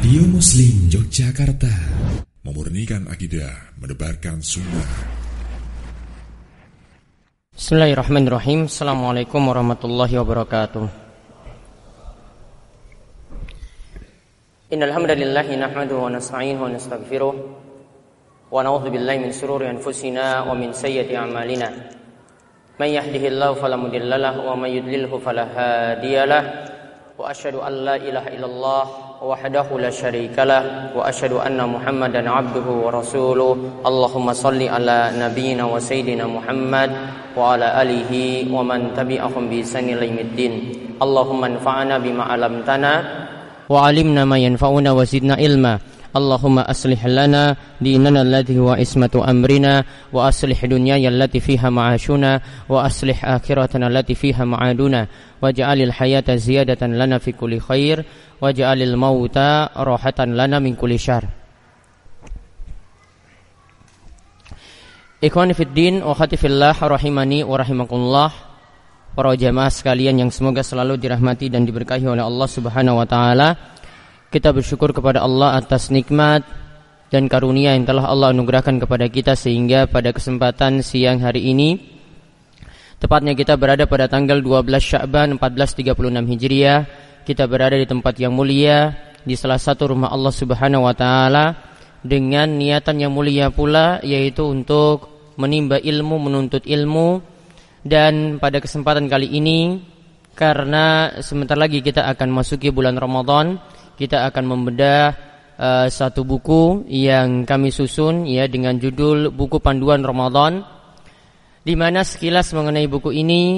Radio Muslim Yogyakarta, memurnikan akidah, menebarkan sunnah. Bismillahirrahmanirrahim. Assalamualaikum warahmatullahi wabarakatuh. Innal hamdalillah nahmaduhu wa nasta'inuhu wa nastaghfiruh wa na'udzu billahi min shururi anfusina wa min sayyiati a'malina. May yahdihillahu fala mudilla lahu wa may yudlilhu fala hadiyalah. Wa asyhadu an la ilaha illallah wahdahu la syarikalah wa asyhadu anna Muhammadan abduhu wa rasuluh. Allahumma shalli ala nabiyyina wa sayyidina Muhammad wa ala alihi wa man tabi'ahum bi ihsan ila yaumiddin. Allahumma anfa'na bima 'allamtana wa 'allimna ma yanfa'una wa zidna ilma. Allahumma aslih lana dinana alladhi huwa ismatu amrina wa aslih dunyaya allati fiha ma'ashuna wa aslih akhiratana allati fiha ma'aduna waj'alil hayata ziyadatan lana fi kulli khair waj'alil mauta rahatan lana min kulli syarr. Ikhwani fid din wa akhwati fillah rahimani wa rahimakumullah. Para jamaah sekalian yang semoga selalu dirahmati dan diberkahi oleh Allah Subhanahu wa taala. Kita bersyukur kepada Allah atas nikmat dan karunia yang telah Allah anugerahkan kepada kita sehingga pada kesempatan siang hari ini, tepatnya kita berada pada tanggal 12 Sya'ban 1436 Hijriah, kita berada di tempat yang mulia, di salah satu rumah Allah Subhanahu wa taala dengan niatan yang mulia pula, yaitu untuk menimba ilmu, menuntut ilmu. Dan pada kesempatan kali ini, karena sebentar lagi kita akan masuki bulan Ramadan, kita akan membedah satu buku yang kami susun ya dengan judul Buku Panduan Ramadan, di mana sekilas mengenai buku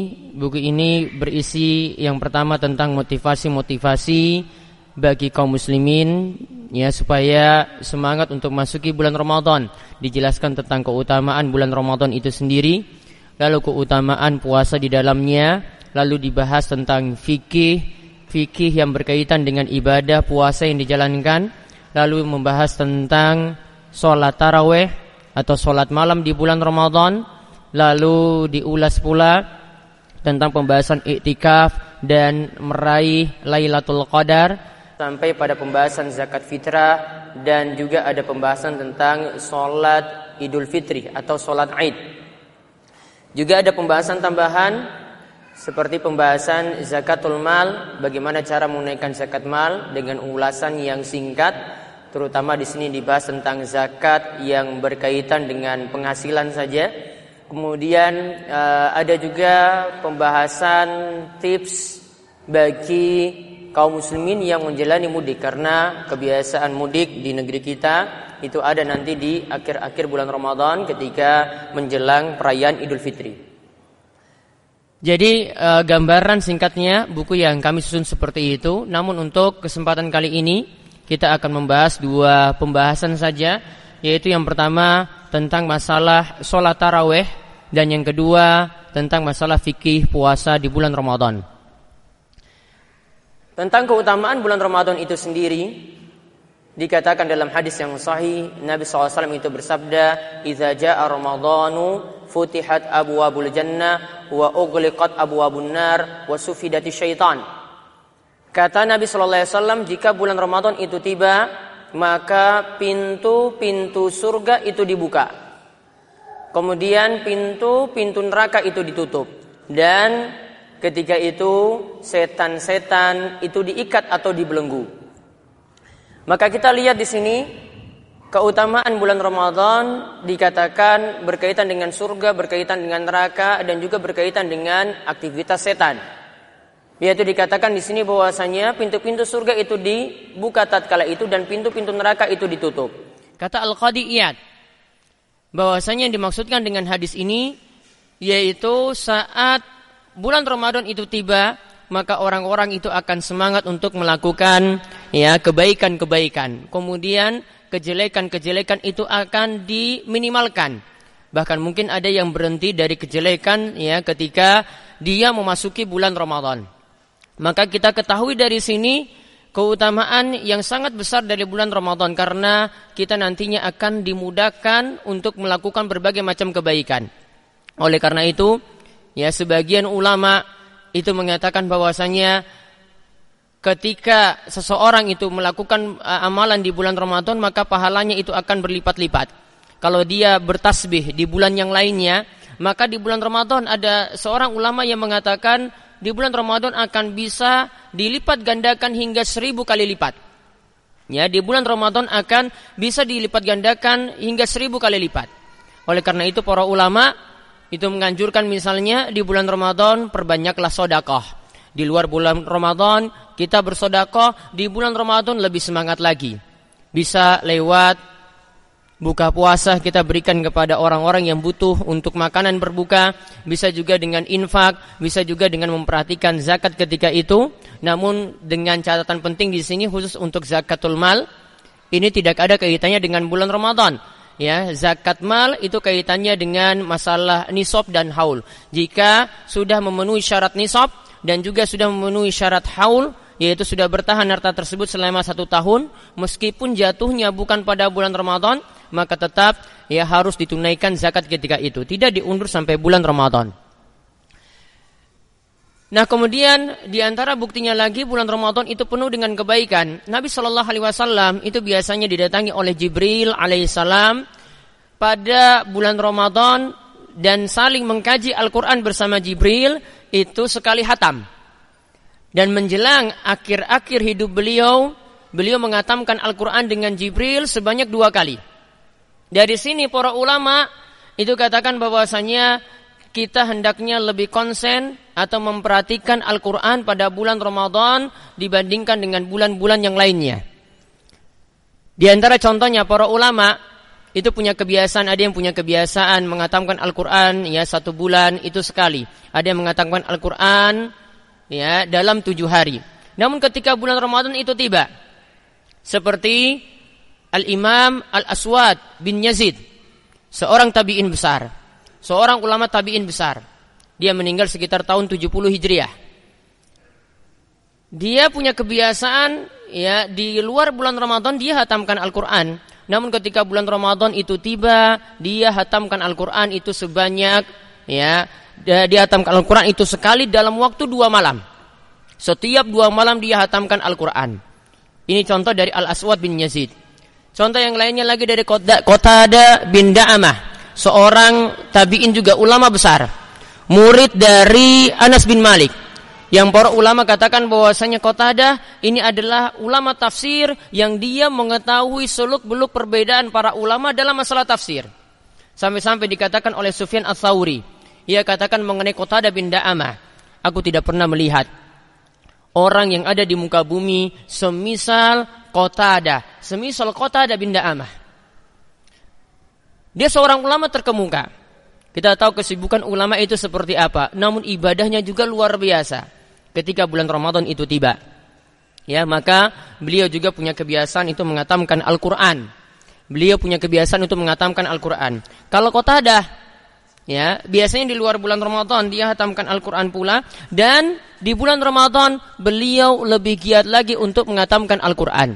ini berisi yang pertama tentang motivasi-motivasi bagi kaum muslimin ya supaya semangat untuk masuki bulan Ramadan. Dijelaskan tentang keutamaan bulan Ramadan itu sendiri, lalu keutamaan puasa di dalamnya, lalu dibahas tentang fikih yang berkaitan dengan ibadah puasa yang dijalankan, lalu membahas tentang sholat tarawih atau sholat malam di bulan Ramadan, lalu diulas pula tentang pembahasan iktikaf dan meraih Lailatul Qadar, sampai pada pembahasan zakat fitrah, dan juga ada pembahasan tentang sholat Idul Fitri atau sholat Aid. Juga ada pembahasan tambahan seperti pembahasan zakatul mal, bagaimana cara menunaikan zakat mal dengan ulasan yang singkat, terutama di sini dibahas tentang zakat yang berkaitan dengan penghasilan saja. Kemudian ada juga pembahasan tips bagi kaum muslimin yang menjalani mudik, karena kebiasaan mudik di negeri kita itu ada nanti di akhir-akhir bulan Ramadan ketika menjelang perayaan Idul Fitri. Jadi gambaran singkatnya buku yang kami susun seperti itu. Namun untuk kesempatan kali ini kita akan membahas dua pembahasan saja, yaitu yang pertama tentang masalah sholat tarawih, dan yang kedua tentang masalah fikih puasa di bulan Ramadan. Tentang keutamaan bulan Ramadan itu sendiri, dikatakan dalam hadis yang sahih, Nabi SAW itu bersabda, "Idza jaa Ramadhanu futihat abwabul jannah wa ughliqat abwabun nar wa sufidati syaitan." Kata Nabi SAW, jika bulan Ramadan itu tiba, maka pintu-pintu surga itu dibuka. Kemudian pintu-pintu neraka itu ditutup. Dan ketika itu setan-setan itu diikat atau dibelenggu. Maka kita lihat di sini keutamaan bulan Ramadan dikatakan berkaitan dengan surga, berkaitan dengan neraka, dan juga berkaitan dengan aktivitas setan. Yaitu dikatakan di sini bahwasanya pintu-pintu surga itu dibuka tatkala itu dan pintu-pintu neraka itu ditutup. Kata Al-Qadi Iyad bahwasanya yang dimaksudkan dengan hadis ini yaitu saat bulan Ramadan itu tiba, maka orang-orang itu akan semangat untuk melakukan ya kebaikan-kebaikan. Kemudian kejelekan-kejelekan itu akan diminimalkan. Bahkan mungkin ada yang berhenti dari kejelekan ya ketika dia memasuki bulan Ramadan. Maka kita ketahui dari sini keutamaan yang sangat besar dari bulan Ramadan, karena kita nantinya akan dimudahkan untuk melakukan berbagai macam kebaikan. Oleh karena itu, ya sebagian ulama itu mengatakan bahwasanya ketika seseorang itu melakukan amalan di bulan Ramadan, maka pahalanya itu akan berlipat-lipat. Kalau dia bertasbih di bulan yang lainnya, maka di bulan Ramadan ada seorang ulama yang mengatakan di bulan Ramadan akan bisa dilipat gandakan hingga 1000 kali lipat. Ya, di bulan Ramadan akan bisa dilipat gandakan hingga 1000 kali lipat. Oleh karena itu para ulama itu menganjurkan misalnya di bulan Ramadan perbanyaklah sedekah. Di luar bulan Ramadan kita bersedekah, di bulan Ramadan lebih semangat lagi. Bisa lewat buka puasa kita berikan kepada orang-orang yang butuh untuk makanan berbuka, bisa juga dengan infak, bisa juga dengan memperhatikan zakat ketika itu. Namun dengan catatan penting di sini khusus untuk zakatul mal, ini tidak ada kaitannya dengan bulan Ramadan. Ya, zakat mal itu kaitannya dengan masalah nisab dan haul. Jika sudah memenuhi syarat nisab dan juga sudah memenuhi syarat haul, yaitu sudah bertahan harta tersebut selama 1 tahun, meskipun jatuhnya bukan pada bulan Ramadan, maka tetap ya harus ditunaikan zakat ketika itu, tidak diundur sampai bulan Ramadan. Nah, kemudian di antara buktinya lagi bulan Ramadan itu penuh dengan kebaikan. Nabi Shallallahu Alaihi Wasallam itu biasanya didatangi oleh Jibril alaihissalam pada bulan Ramadan dan saling mengkaji Al-Quran bersama Jibril itu sekali hatam. Dan menjelang akhir-akhir hidup beliau menghatamkan Al-Quran dengan Jibril sebanyak 2 kali. Dari sini para ulama itu katakan bahwasanya kita hendaknya lebih konsen atau memperhatikan Al-Quran pada bulan Ramadan dibandingkan dengan bulan-bulan yang lainnya. Di antara contohnya para ulama itu punya kebiasaan, ada yang punya kebiasaan menghatamkan Al-Quran ya 1 bulan itu sekali. Ada yang menghatamkan Al-Quran ya dalam 7 hari. Namun ketika bulan Ramadan itu tiba, seperti Al-Imam Al-Aswad bin Yazid, seorang tabi'in besar, seorang ulama tabi'in besar. Dia meninggal sekitar tahun 70 Hijriah. Dia punya kebiasaan ya di luar bulan Ramadan dia hatamkan Al-Quran. Namun ketika bulan Ramadan itu tiba, dia hatamkan Al-Quran itu sebanyak ya dia hatamkan Al-Quran itu sekali dalam waktu 2 malam. Setiap 2 malam dia hatamkan Al-Quran. Ini contoh dari Al-Aswad bin Yazid. Contoh yang lainnya lagi dari Qatadah bin Da'amah, seorang tabi'in juga ulama besar, murid dari Anas bin Malik. Yang para ulama katakan bahwasanya Qatadah ini adalah ulama tafsir yang dia mengetahui seluk-beluk perbedaan para ulama dalam masalah tafsir. Sampai-sampai dikatakan oleh Sufyan Ats-Tsauri, ia katakan mengenai Qatadah bin Da'amah, aku tidak pernah melihat orang yang ada di muka bumi semisal Qatadah bin Da'amah. Dia seorang ulama terkemuka. Kita tahu kesibukan ulama itu seperti apa, namun ibadahnya juga luar biasa. Ketika bulan Ramadan itu tiba, ya maka beliau juga punya kebiasaan itu menghatamkan Al-Quran. Beliau punya kebiasaan untuk menghatamkan Al-Quran. Kalau Qatadah, ya biasanya di luar bulan Ramadan dia hatamkan Al-Quran pula, dan di bulan Ramadan beliau lebih giat lagi untuk menghatamkan Al-Quran.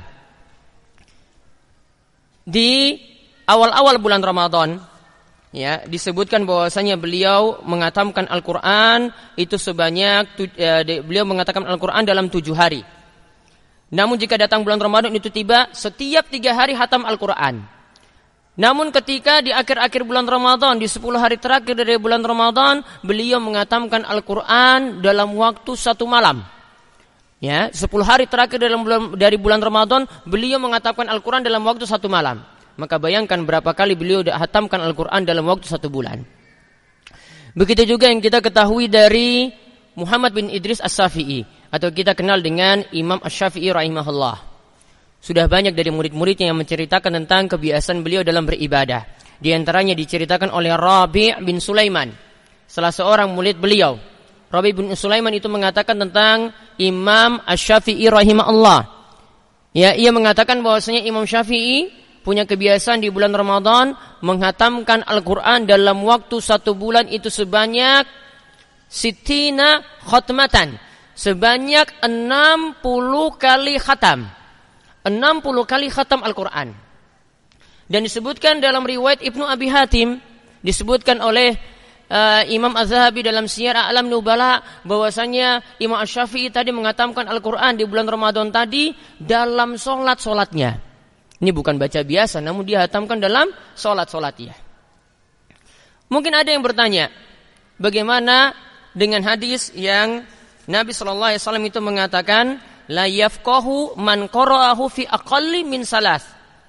Di awal-awal bulan Ramadan, ya disebutkan bahwasanya beliau menghatamkan Al-Quran itu sebanyak beliau mengatakan Al-Quran dalam 7 hari. Namun jika datang bulan Ramadan itu tiba, setiap 3 hari hatam Al-Quran. Namun ketika di akhir-akhir bulan Ramadan, di 10 hari terakhir dari bulan Ramadan, beliau menghatamkan Al-Quran dalam waktu 1 malam. Ya, 10 hari terakhir dari bulan Ramadan, beliau menghatamkan Al-Quran dalam waktu 1 malam. Maka bayangkan berapa kali beliau hatamkan Al-Quran dalam waktu 1 bulan. Begitu juga yang kita ketahui dari Muhammad bin Idris As-Syafi'i, atau kita kenal dengan Imam Asy-Syafi'i rahimahullah. Sudah banyak dari murid-muridnya yang menceritakan tentang kebiasaan beliau dalam beribadah. Di antaranya diceritakan oleh Rabi' bin Sulaiman, salah seorang murid beliau. Rabi' bin Sulaiman itu mengatakan tentang Imam Asy-Syafi'i rahimahullah. Ya, ia mengatakan bahwasanya Imam Syafi'i punya kebiasaan di bulan Ramadan menghatamkan Al-Quran dalam waktu 1 bulan itu sebanyak 60 khatmatan, sebanyak 60 kali khatam. 60 kali khatam Al-Quran. Dan disebutkan dalam riwayat Ibnu Abi Hatim, disebutkan oleh Imam Az-Zahabi dalam Syiar A'lam Nubala bahwasanya Imam Asy-Syafi'i tadi menghatamkan Al-Qur'an di bulan Ramadan tadi dalam solatnya. Ini bukan baca biasa, namun dia hatamkan dalam solatnya. Mungkin ada yang bertanya, bagaimana dengan hadis yang Nabi SAW itu mengatakan, la yafqahu man qara'ahu fi aqalli min salas.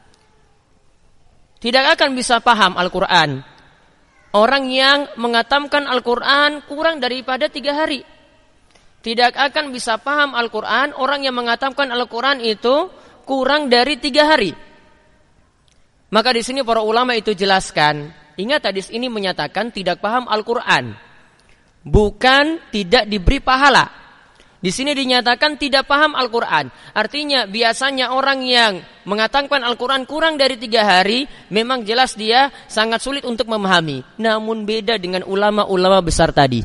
Tidak akan bisa paham Al-Quran orang yang menghatamkan Al-Quran kurang daripada 3 hari. Tidak akan bisa paham Al-Quran orang yang menghatamkan Al-Quran itu kurang dari 3 hari. Maka di sini para ulama itu jelaskan, ingat hadis ini menyatakan tidak paham Al-Quran, bukan tidak diberi pahala. Di sini dinyatakan tidak paham Al-Quran. Artinya biasanya orang yang menghatamkan Al-Quran kurang dari 3 hari, memang jelas dia sangat sulit untuk memahami. Namun beda dengan ulama-ulama besar tadi.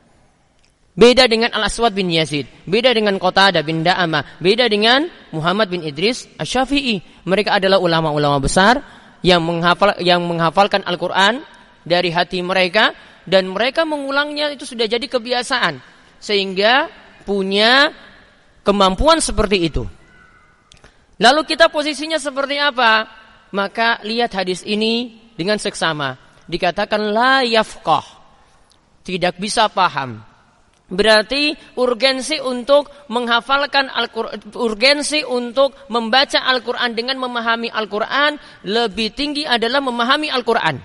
Beda dengan Al-Aswad bin Yazid, beda dengan Qatadah bin Da'amah, beda dengan Muhammad bin Idris Asy-Syafi'i. Mereka adalah ulama-ulama besar yang menghafalkan Al-Quran dari hati mereka, dan mereka mengulangnya itu sudah jadi kebiasaan, sehingga punya kemampuan seperti itu. Lalu kita posisinya seperti apa? Maka lihat hadis ini dengan seksama. Dikatakan la yafqah, tidak bisa paham. Berarti urgensi untuk menghafalkan Al-Quran, urgensi untuk membaca Al-Quran dengan memahami Al-Quran lebih tinggi adalah memahami Al-Quran.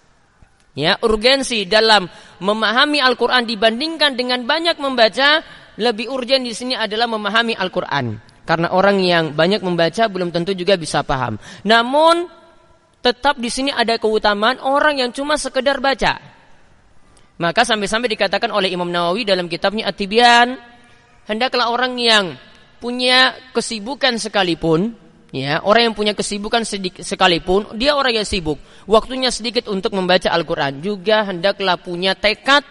Ya, urgensi dalam memahami Al-Quran dibandingkan dengan banyak membaca, lebih urgen di sini adalah memahami Al-Quran. Karena orang yang banyak membaca belum tentu juga bisa paham. Namun tetap di sini ada keutamaan orang yang cuma sekedar baca. Maka sampai-sampai dikatakan oleh Imam Nawawi dalam kitabnya At-Tibyan, hendaklah orang yang punya kesibukan sekalipun, ya, orang yang punya kesibukan sekalipun, dia orang yang sibuk, waktunya sedikit untuk membaca Al-Quran, juga hendaklah punya tekad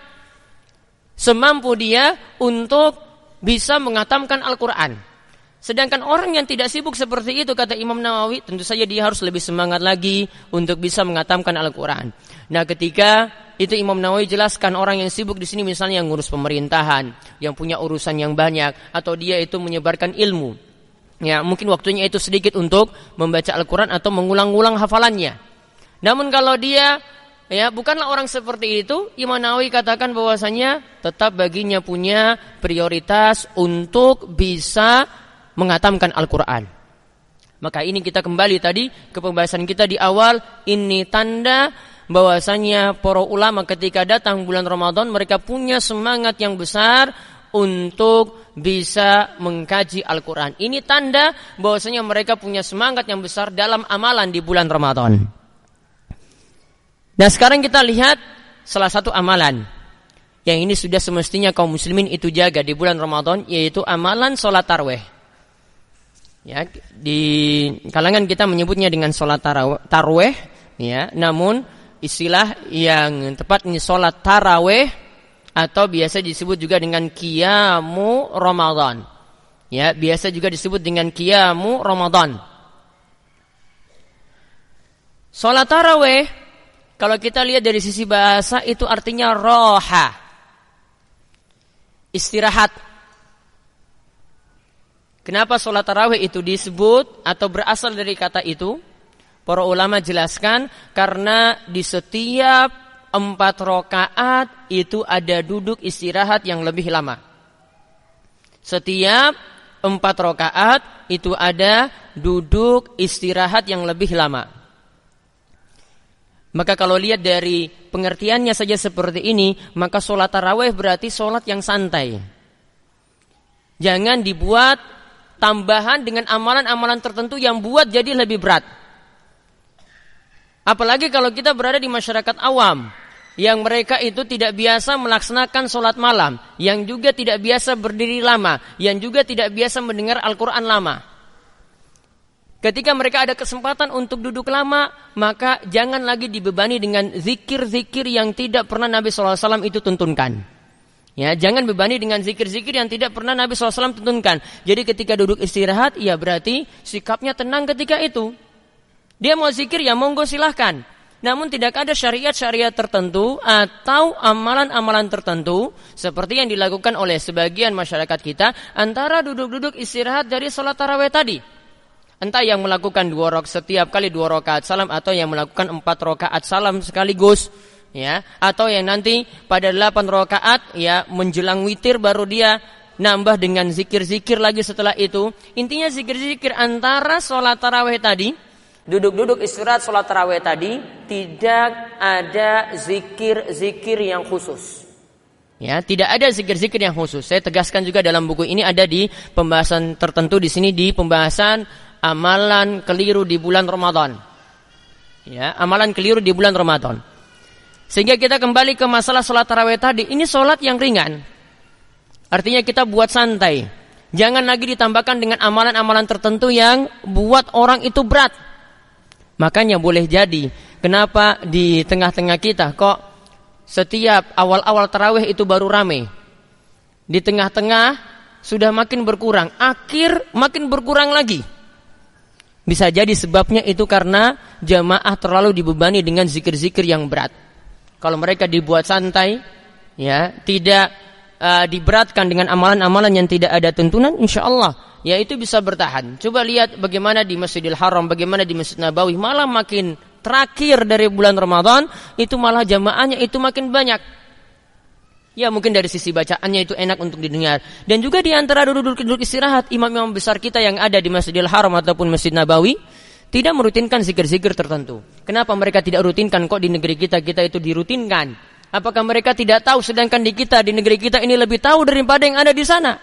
semampu dia untuk bisa menghatamkan Al-Quran. Sedangkan orang yang tidak sibuk seperti itu, kata Imam Nawawi, tentu saja dia harus lebih semangat lagi untuk bisa menghatamkan Al-Quran. Nah, ketika itu Imam Nawawi jelaskan orang yang sibuk di sini misalnya yang ngurus pemerintahan, yang punya urusan yang banyak, atau dia itu menyebarkan ilmu. Ya, mungkin waktunya itu sedikit untuk membaca Al-Quran atau mengulang-ulang hafalannya. Namun kalau dia bukanlah orang seperti itu, Imam Nawawi katakan bahwasanya tetap baginya punya prioritas untuk bisa menghatamkan Al-Quran. Maka ini kita kembali tadi ke pembahasan kita di awal, ini tanda bahwasanya para ulama ketika datang bulan Ramadan mereka punya semangat yang besar untuk bisa mengkaji Al-Quran. Ini tanda bahwasanya mereka punya semangat yang besar dalam amalan di bulan Ramadan. Nah, sekarang kita lihat salah satu amalan yang ini sudah semestinya kaum muslimin itu jaga di bulan Ramadan, yaitu amalan sholat tarawih. Ya, di kalangan kita menyebutnya dengan sholat tarawih, ya. Namun istilah yang tepat ini sholat tarawih atau biasa disebut juga dengan qiyamu Ramadan. Ya, biasa juga disebut dengan qiyamu Ramadan. Sholat tarawih kalau kita lihat dari sisi bahasa itu artinya roha, istirahat. Kenapa sholat tarawih itu disebut atau berasal dari kata itu? Para ulama jelaskan karena di setiap 4 rakaat itu ada duduk istirahat yang lebih lama. Setiap 4 rakaat itu ada duduk istirahat yang lebih lama. Maka kalau lihat dari pengertiannya saja seperti ini, maka sholat tarawih berarti sholat yang santai. Jangan dibuat tambahan dengan amalan-amalan tertentu yang buat jadi lebih berat. Apalagi kalau kita berada di masyarakat awam, yang mereka itu tidak biasa melaksanakan sholat malam, yang juga tidak biasa berdiri lama, yang juga tidak biasa mendengar Al-Quran lama. Ketika mereka ada kesempatan untuk duduk lama, maka jangan lagi dibebani dengan zikir-zikir yang tidak pernah Nabi SAW itu tuntunkan. Ya, jangan bebani dengan zikir-zikir yang tidak pernah Nabi SAW tuntunkan. Jadi ketika duduk istirahat, ya berarti sikapnya tenang ketika itu. Dia mau zikir, ya monggo silahkan. Namun tidak ada syariat-syariat tertentu atau amalan-amalan tertentu seperti yang dilakukan oleh sebagian masyarakat kita antara duduk-duduk istirahat dari sholat tarawih tadi. Entah yang melakukan setiap kali 2 rakaat salam atau yang melakukan 4 rakaat salam sekaligus, ya, atau yang nanti pada 8 rakaat ya menjelang witir baru dia nambah dengan zikir-zikir lagi setelah itu. Intinya zikir-zikir antara sholat tarawih tadi, duduk-duduk istirahat sholat tarawih tadi, tidak ada zikir-zikir yang khusus. Ya, tidak ada zikir-zikir yang khusus. Saya tegaskan juga dalam buku ini ada di pembahasan tertentu di sini di pembahasan amalan keliru di bulan Ramadan. Ya, amalan keliru di bulan Ramadan. Sehingga kita kembali ke masalah sholat tarawih tadi. Ini sholat yang ringan. Artinya kita buat santai. Jangan lagi ditambahkan dengan amalan-amalan tertentu yang buat orang itu berat. Makanya boleh jadi kenapa di tengah-tengah kita kok setiap awal-awal tarawih itu baru rame. Di tengah-tengah sudah makin berkurang, akhir makin berkurang lagi. Bisa jadi sebabnya itu karena jamaah terlalu dibebani dengan zikir-zikir yang berat. Kalau mereka dibuat santai, ya, tidak diberatkan dengan amalan-amalan yang tidak ada tuntunan, insyaallah ya itu bisa bertahan. Coba lihat bagaimana di Masjidil Haram, bagaimana di Masjid Nabawi, malah makin terakhir dari bulan Ramadan itu malah jamaahnya itu makin banyak. Ya mungkin dari sisi bacaannya itu enak untuk didengar. Dan juga di antara duduk-duduk istirahat, imam-imam besar kita yang ada di Masjidil Haram ataupun Masjid Nabawi tidak merutinkan zikir-zikir tertentu. Kenapa mereka tidak rutinkan? Kok di negeri kita itu dirutinkan? Apakah mereka tidak tahu sedangkan di negeri kita ini lebih tahu daripada yang ada di sana?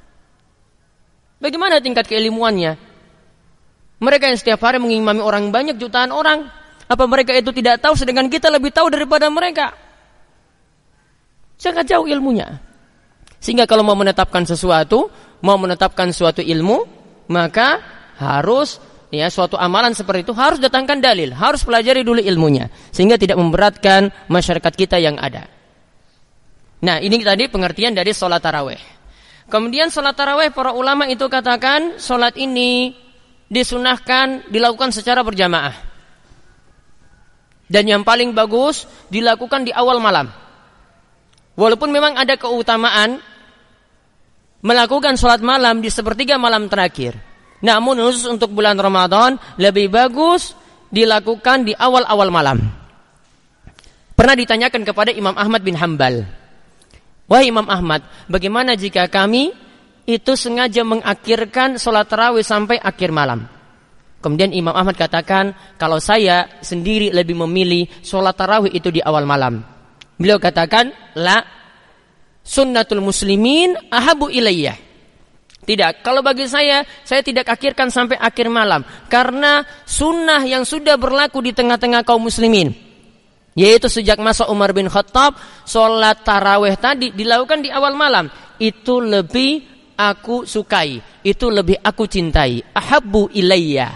Bagaimana tingkat keilmuannya? Mereka yang setiap hari mengimami orang banyak, jutaan orang. Apa mereka itu tidak tahu sedangkan kita lebih tahu daripada mereka? Sangat jauh ilmunya. Sehingga kalau mau menetapkan sesuatu, mau menetapkan suatu ilmu, maka harus ya suatu amalan seperti itu harus datangkan dalil, harus pelajari dulu ilmunya sehingga tidak memberatkan masyarakat kita yang ada. Nah, ini tadi pengertian dari sholat tarawih. Kemudian sholat tarawih para ulama itu katakan sholat ini disunahkan dilakukan secara berjamaah. Dan yang paling bagus dilakukan di awal malam. Walaupun memang ada keutamaan melakukan sholat malam di sepertiga malam terakhir. Namun khusus untuk bulan Ramadan lebih bagus dilakukan di awal-awal malam. Pernah ditanyakan kepada Imam Ahmad bin Hanbal, wahai Imam Ahmad, bagaimana jika kami itu sengaja mengakhirkan sholat tarawih sampai akhir malam? Kemudian Imam Ahmad katakan, kalau saya sendiri lebih memilih sholat tarawih itu di awal malam. Beliau katakan, la sunnatul muslimin ahabu ilayyah. Tidak, kalau bagi saya tidak akhirkan sampai akhir malam. Karena sunnah yang sudah berlaku di tengah-tengah kaum muslimin, yaitu sejak masa Umar bin Khattab, sholat tarawih tadi dilakukan di awal malam. Itu lebih aku sukai, itu lebih aku cintai. Ahabbu ilayya.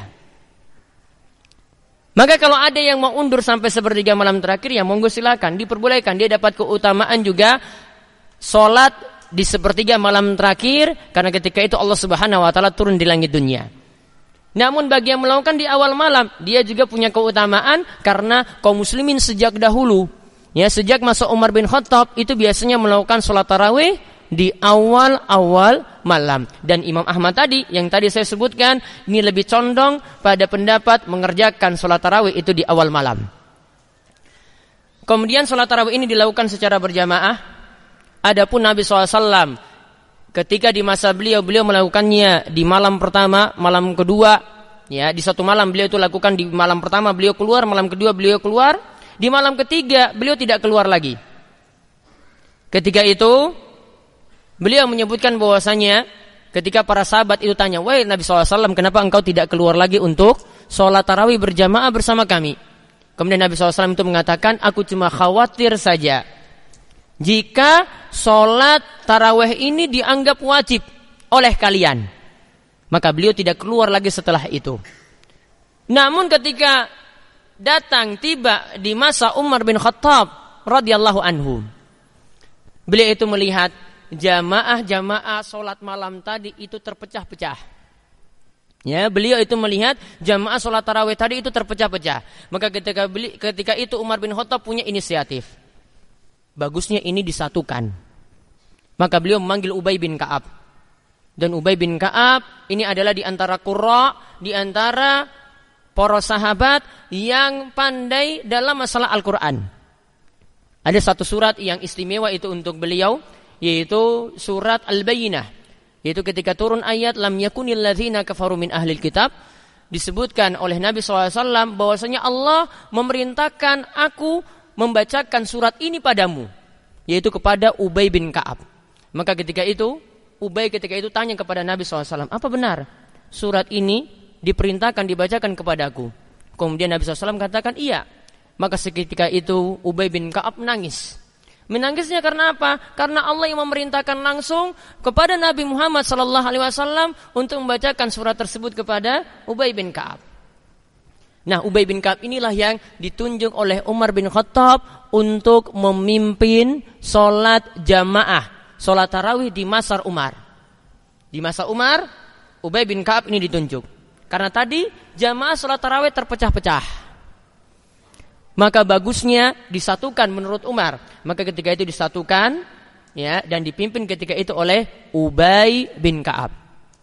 Maka kalau ada yang mau undur sampai sepertiga malam terakhir, ya monggo silakan, diperbolehkan. Dia dapat keutamaan juga sholat di sepertiga malam terakhir, karena ketika itu Allah Subhanahu wa taala turun di langit dunia. Namun bagi yang melakukan di awal malam, dia juga punya keutamaan karena kaum muslimin sejak dahulu, ya sejak masa Umar bin Khattab itu biasanya melakukan sholat tarawih di awal-awal malam. Dan Imam Ahmad tadi yang tadi saya sebutkan ini lebih condong pada pendapat mengerjakan sholat tarawih itu di awal malam. Kemudian sholat tarawih ini dilakukan secara berjamaah. Adapun Nabi SAW ketika di masa beliau melakukannya di malam pertama, malam kedua, ya di satu malam beliau itu lakukan di malam pertama beliau keluar, malam kedua beliau keluar, di malam ketiga beliau tidak keluar lagi. Ketika itu beliau menyebutkan bahwasanya ketika para sahabat itu tanya, wahai Nabi SAW, kenapa engkau tidak keluar lagi untuk sholat tarawih berjamaah bersama kami? Kemudian Nabi SAW itu mengatakan, aku cuma khawatir saja jika sholat tarawih ini dianggap wajib oleh kalian, maka beliau tidak keluar lagi setelah itu. Namun ketika tiba di masa Umar bin Khattab radhiyallahu anhu, beliau itu melihat jamaah sholat malam tadi itu terpecah-pecah. Ya, beliau itu melihat jamaah sholat tarawih tadi itu terpecah-pecah. Maka ketika itu Umar bin Khattab punya inisiatif. Bagusnya ini disatukan. Maka beliau memanggil Ubay bin Ka'ab. Dan Ubay bin Ka'ab ini adalah di antara qurra, di antara para sahabat yang pandai dalam masalah Al-Quran. Ada satu surat yang istimewa itu untuk beliau, yaitu surat Al-Bayyinah. Yaitu ketika turun ayat lam yakunil ladzina kafaru min ahlil kitab, disebutkan oleh Nabi SAW bahwasanya Allah memerintahkan aku membacakan surat ini padamu, yaitu kepada Ubay bin Ka'ab. Maka ketika itu Ubay tanya kepada Nabi SAW, apa benar surat ini diperintahkan dibacakan kepadaku? Kemudian Nabi SAW katakan iya. Maka seketika itu Ubay bin Ka'ab menangis. Menangisnya karena apa? Karena Allah yang memerintahkan langsung kepada Nabi Muhammad SAW untuk membacakan surat tersebut kepada Ubay bin Ka'ab. Nah, Ubay bin Ka'ab inilah yang ditunjuk oleh Umar bin Khattab untuk memimpin sholat jamaah, sholat tarawih di masa Umar. Di masa Umar, Ubay bin Ka'ab ini ditunjuk. Karena tadi jamaah sholat tarawih terpecah-pecah. Maka bagusnya disatukan menurut Umar. Maka ketika itu disatukan, ya, dan dipimpin ketika itu oleh Ubay bin Ka'ab.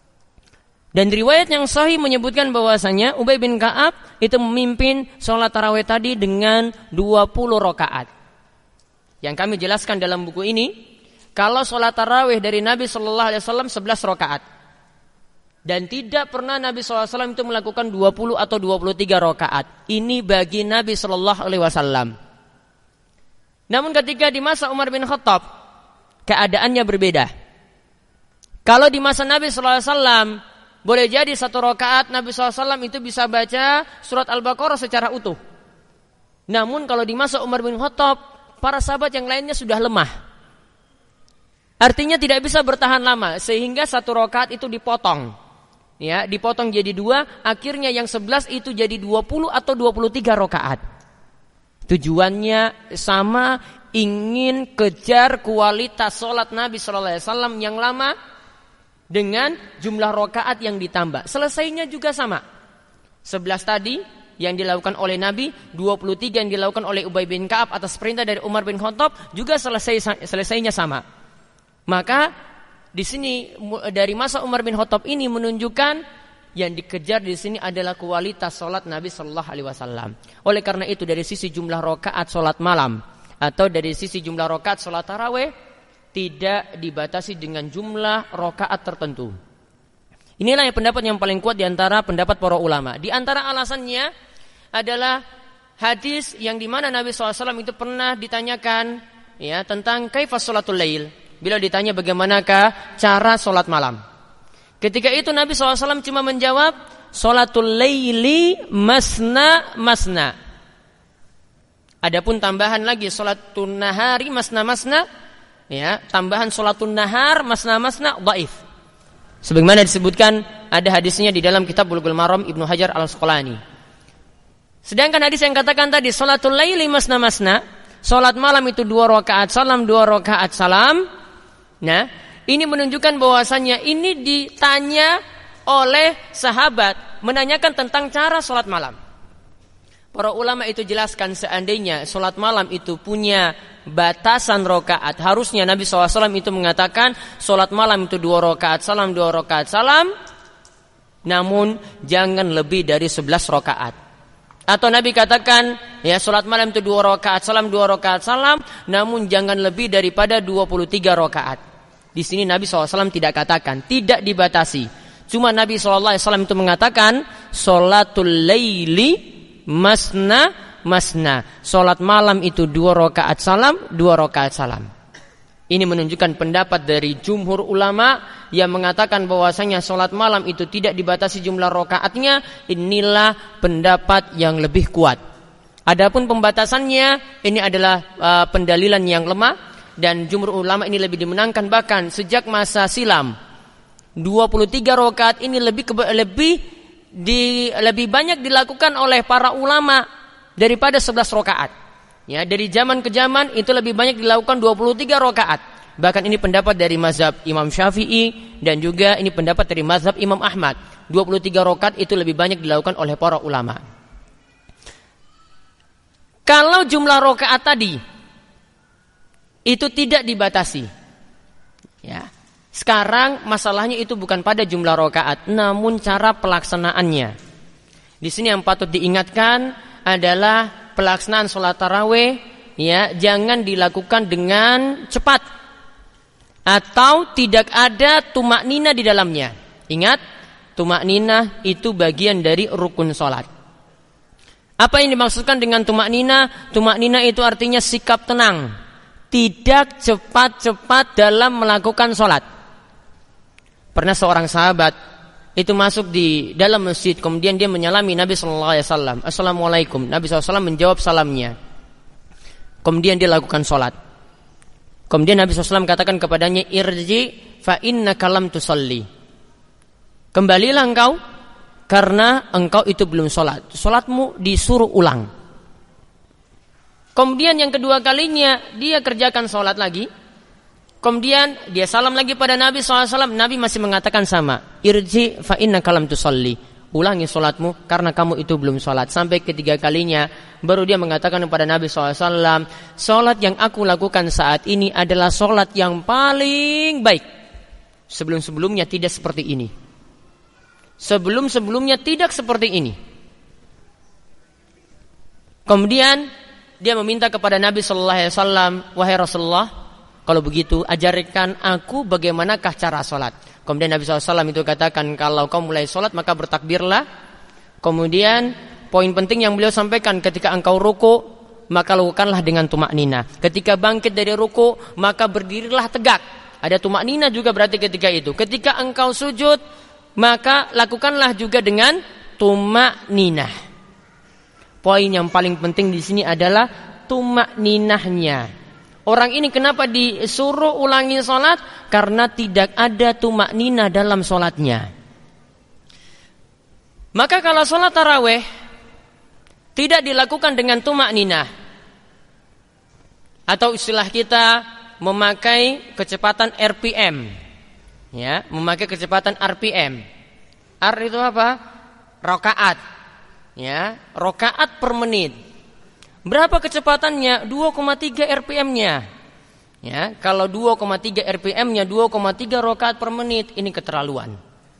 Dan riwayat yang sahih menyebutkan bahwasanya Ubay bin Ka'ab itu memimpin sholat tarawih tadi dengan 20 rakaat. Yang kami jelaskan dalam buku ini, kalau sholat tarawih dari Nabi SAW 11 rakaat. Dan tidak pernah Nabi SAW itu melakukan 20 atau 23 rakaat. Ini bagi Nabi SAW. Namun ketika di masa Umar bin Khattab, keadaannya berbeda. Kalau di masa Nabi SAW, boleh jadi satu rakaat Nabi SAW itu bisa baca surat Al-Baqarah secara utuh. Namun kalau di masa Umar bin Khattab, para sahabat yang lainnya sudah lemah. Artinya tidak bisa bertahan lama, sehingga satu rakaat itu dipotong. Ya, dipotong jadi 2, akhirnya yang 11 itu jadi 20 atau 23 rakaat. Tujuannya sama, ingin kejar kualitas sholat Nabi SAW yang lama dengan jumlah rakaat yang ditambah. Selesainya juga sama. 11 tadi yang dilakukan oleh Nabi, 23 yang dilakukan oleh Ubay bin Ka'ab atas perintah dari Umar bin Khattab juga selesainya sama. Maka di sini dari masa Umar bin Khattab ini menunjukkan yang dikejar di sini adalah kualitas salat Nabi sallallahu alaihi wasallam. Oleh karena itu dari sisi jumlah rakaat salat malam atau dari sisi jumlah rakaat salat tarawih tidak dibatasi dengan jumlah rakaat tertentu. Inilah yang pendapat yang paling kuat di antara pendapat para ulama. Di antara alasannya adalah hadis yang di mana Nabi SAW itu pernah ditanyakan ya tentang kaifas sholatul lail. Bila ditanya bagaimanakah cara sholat malam. Ketika itu Nabi SAW cuma menjawab, sholatul laili masna masna. Adapun tambahan lagi, sholatun nahari masna masna. Ya, tambahan sholatun nahar masna masna dhaif. Sebagaimana disebutkan ada hadisnya di dalam kitab Bulughul Maram Ibnu Hajar Al-Asqalani. Sedangkan hadis yang katakan tadi, sholatul laili masna masna, sholat malam itu 2 rakaat salam, 2 rakaat salam. Nah, ini menunjukkan bahwasannya ini ditanya oleh sahabat menanyakan tentang cara sholat malam. Para ulama itu jelaskan seandainya sholat malam itu punya batasan rakaat, harusnya Nabi SAW itu mengatakan sholat malam itu 2 rakaat salam, 2 rakaat salam, namun jangan lebih dari 11 rakaat. Atau Nabi katakan ya sholat malam itu 2 rakaat salam, 2 rakaat salam, namun jangan lebih daripada 23 rakaat. Di sini Nabi SAW tidak katakan, tidak dibatasi. Cuma Nabi SAW itu mengatakan sholatul laili masna masna. Sholat malam itu 2 rakaat salam, 2 rakaat salam. Ini menunjukkan pendapat dari jumhur ulama yang mengatakan bahwasanya sholat malam itu tidak dibatasi jumlah rakaatnya. Inilah pendapat yang lebih kuat. Adapun pembatasannya ini adalah pendalilan yang lemah. Dan jumhur ulama ini lebih dimenangkan, bahkan sejak masa silam 23 rakaat ini lebih banyak dilakukan oleh para ulama daripada 11 rakaat. Ya, dari zaman ke zaman itu lebih banyak dilakukan 23 rakaat. Bahkan ini pendapat dari mazhab Imam Syafi'i dan juga ini pendapat dari mazhab Imam Ahmad. 23 rakaat itu lebih banyak dilakukan oleh para ulama. Kalau jumlah rakaat tadi itu tidak dibatasi, ya. Sekarang masalahnya itu bukan pada jumlah rakaat, namun cara pelaksanaannya. Di sini yang patut diingatkan adalah pelaksanaan sholat tarawih, ya, jangan dilakukan dengan cepat atau tidak ada tumaknina di dalamnya. Ingat, tumaknina itu bagian dari rukun sholat. Apa yang dimaksudkan dengan tumaknina? Tumaknina itu artinya sikap tenang, tidak cepat-cepat dalam melakukan sholat. Pernah seorang sahabat itu masuk di dalam masjid, kemudian dia menyalami Nabi sallallahu alaihi wasallam, "Assalamualaikum." Nabi SAW menjawab salamnya. Kemudian dia lakukan salat. Kemudian Nabi SAW katakan kepadanya, "Irji fa innaka lam tusalli." Kembalilah engkau karena engkau itu belum salat. Salatmu disuruh ulang. Kemudian yang kedua kalinya dia kerjakan salat lagi. Kemudian dia salam lagi pada Nabi SAW. Nabi masih mengatakan sama. Irji fa innaka lam tusalli. Ulangi solatmu karena kamu itu belum solat. Sampai ketiga kalinya baru dia mengatakan kepada Nabi SAW, solat yang aku lakukan saat ini adalah solat yang paling baik. Sebelum-sebelumnya tidak seperti ini. Sebelum-sebelumnya tidak seperti ini. Kemudian dia meminta kepada Nabi SAW, wahai Rasulullah, kalau begitu ajarkan aku bagaimanakah cara sholat. Kemudian Nabi SAW itu katakan, kalau kau mulai sholat maka bertakbirlah. Kemudian poin penting yang beliau sampaikan, ketika engkau ruku maka lakukanlah dengan tumaknina. Ketika bangkit dari ruku maka berdirilah tegak. Ada tumaknina juga berarti ketika itu. Ketika engkau sujud maka lakukanlah juga dengan tumaknina. Poin yang paling penting di sini adalah tumakninahnya. Orang ini kenapa disuruh ulangi sholat? Karena tidak ada tumaknina dalam sholatnya. Maka kalau sholat tarawih tidak dilakukan dengan tumaknina, atau istilah kita memakai kecepatan RPM, ya, memakai kecepatan RPM. R itu apa? Rakaat, ya, rakaat per menit. Berapa kecepatannya? 2,3 RPM-nya. Ya, kalau 2,3 RPM-nya 2,3 rakaat per menit, ini keterlaluan.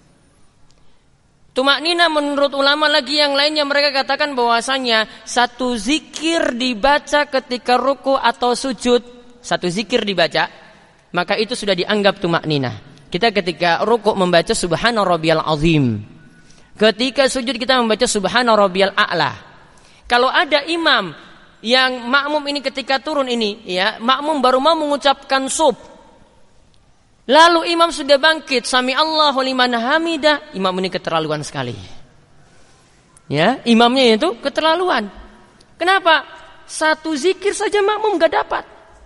Tumaknina menurut ulama lagi yang lainnya mereka katakan bahwasanya satu zikir dibaca ketika ruku atau sujud, satu zikir dibaca, maka itu sudah dianggap tumaknina. Kita ketika ruku membaca subhana rabbiyal azim. Ketika sujud kita membaca subhana rabbiyal a'la. Kalau ada imam yang makmum ini ketika turun ini, ya, makmum baru mau mengucapkan sub, lalu imam sudah bangkit, sami Allahu liman hamidah, imam ini keterlaluan sekali. Ya, imamnya itu keterlaluan. Kenapa? Satu zikir saja makmum enggak dapat.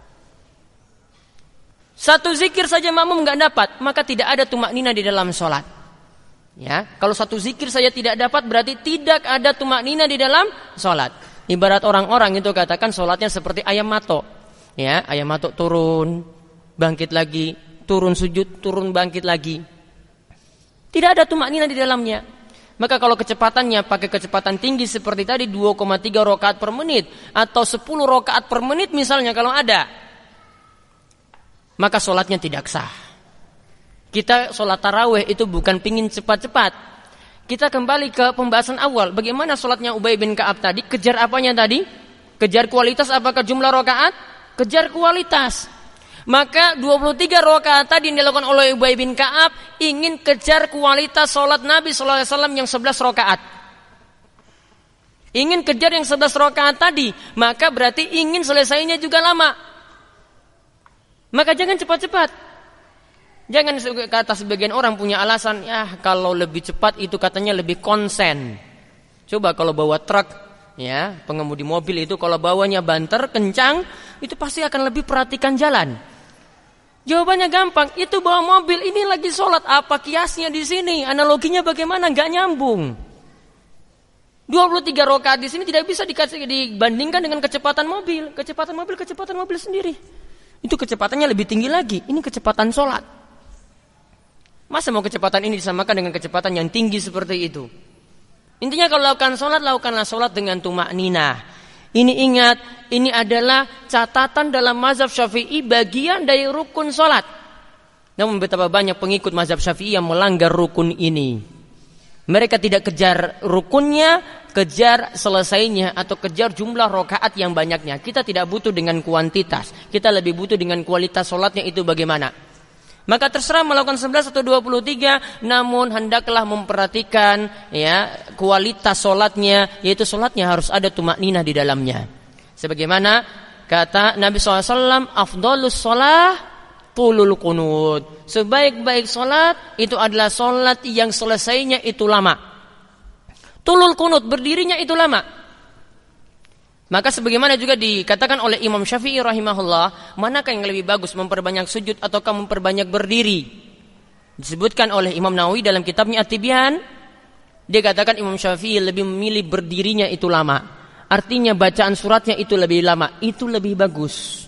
Satu zikir saja makmum enggak dapat, maka tidak ada tumaknina di dalam sholat. Ya, kalau satu zikir saja tidak dapat berarti tidak ada tumaknina di dalam sholat. Ibarat orang-orang itu katakan sholatnya seperti ayam matok. Ya, ayam matok turun, bangkit lagi, turun sujud, turun bangkit lagi. Tidak ada tumaknina di dalamnya. Maka kalau kecepatannya pakai kecepatan tinggi seperti tadi 2,3 rakaat per menit atau 10 rakaat per menit misalnya kalau ada, maka sholatnya tidak sah. Kita sholat tarawih itu bukan pingin cepat-cepat. Kita kembali ke pembahasan awal. Bagaimana sholatnya Ubay bin Ka'ab tadi? Kejar apanya tadi? Kejar kualitas apakah jumlah rakaat? Kejar kualitas. Maka 23 rakaat tadi yang dilakukan oleh Ubay bin Ka'ab ingin kejar kualitas sholat Nabi SAW yang 11 rakaat. Ingin kejar yang 11 rakaat tadi, maka berarti ingin selesainya juga lama. Maka jangan cepat-cepat. Jangan kata sebagian orang punya alasan, ya kalau lebih cepat itu katanya lebih konsen. Coba kalau bawa truk, ya, pengemudi mobil itu kalau bawanya banter, kencang, itu pasti akan lebih perhatikan jalan. Jawabannya gampang, itu bawa mobil, ini lagi sholat, apa kiasnya di sini? Analoginya bagaimana? Gak nyambung. 23 rakaat di sini tidak bisa dibandingkan dengan kecepatan mobil. Kecepatan mobil sendiri. Itu kecepatannya lebih tinggi lagi. Ini kecepatan sholat. Masa mau kecepatan ini disamakan dengan kecepatan yang tinggi seperti itu? Intinya kalau lakukan sholat, lakukanlah sholat dengan tumakninah. Ini ingat, ini adalah catatan dalam mazhab Syafi'i, bagian dari rukun sholat. Namun betapa banyak pengikut mazhab Syafi'i yang melanggar rukun ini. Mereka tidak kejar rukunnya, kejar selesainya, atau kejar jumlah rakaat yang banyaknya. Kita tidak butuh dengan kuantitas, kita lebih butuh dengan kualitas sholatnya itu bagaimana. Maka terserah melakukan 11 atau 23, namun hendaklah memperhatikan kualitas sholatnya, yaitu sholatnya harus ada tumakninah di dalamnya. Sebagaimana kata Nabi SAW, afdhalus sholah tulul qunut. Sebaik-baik sholat itu adalah sholat yang selesainya itu lama. Tulul qunut, berdirinya itu lama. Maka sebagaimana juga dikatakan oleh Imam Syafi'i rahimahullah, manakah yang lebih bagus, memperbanyak sujud ataukah memperbanyak berdiri? Disebutkan oleh Imam Nawawi dalam kitabnya At-Tibyan, dia katakan Imam Syafi'i lebih memilih berdirinya itu lama. Artinya bacaan suratnya itu lebih lama, itu lebih bagus.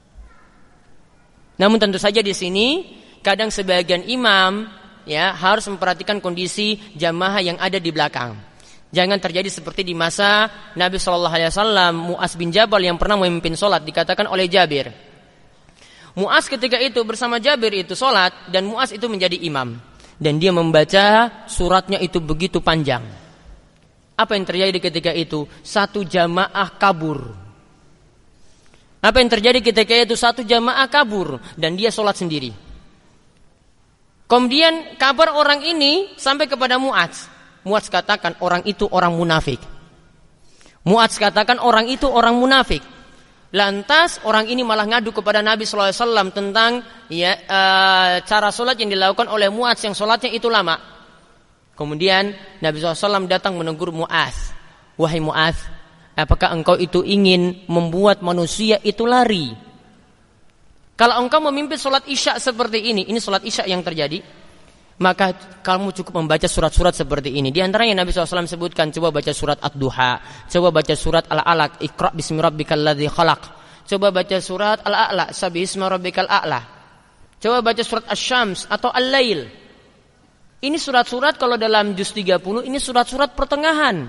Namun tentu saja di sini kadang sebagian imam harus memperhatikan kondisi jamaah yang ada di belakang. Jangan terjadi seperti di masa Nabi SAW, Mu'az bin Jabal yang pernah memimpin sholat, dikatakan oleh Jabir. Mu'az ketika itu bersama Jabir itu sholat, dan Mu'az itu menjadi imam. Dan dia membaca suratnya itu begitu panjang. Apa yang terjadi ketika itu? Satu jamaah kabur. Apa yang terjadi ketika itu? Satu jamaah kabur, dan dia sholat sendiri. Kemudian kabar orang ini sampai kepada Mu'az. Mu'az katakan orang itu orang munafik. Mu'az katakan orang itu orang munafik. Lantas orang ini malah ngadu kepada Nabi SAW tentang cara sholat yang dilakukan oleh Mu'az yang sholatnya itu lama. Kemudian Nabi SAW datang menegur Mu'az. Wahai Mu'az, apakah engkau itu ingin membuat manusia itu lari? Kalau engkau memimpin sholat isya seperti ini sholat isya yang terjadi, maka kamu cukup membaca surat-surat seperti ini. Di antaranya Nabi SAW sebutkan, coba baca surat Ad-Duha, coba baca surat Al-Alaq, Iqra' bismi rabbikal ladzi khalaq, coba baca surat Al-A'la, Sabbihisma rabbikal a'la, coba baca surat Asy-Syams atau Al-Lail. Ini surat-surat kalau dalam juz 30, ini surat-surat pertengahan.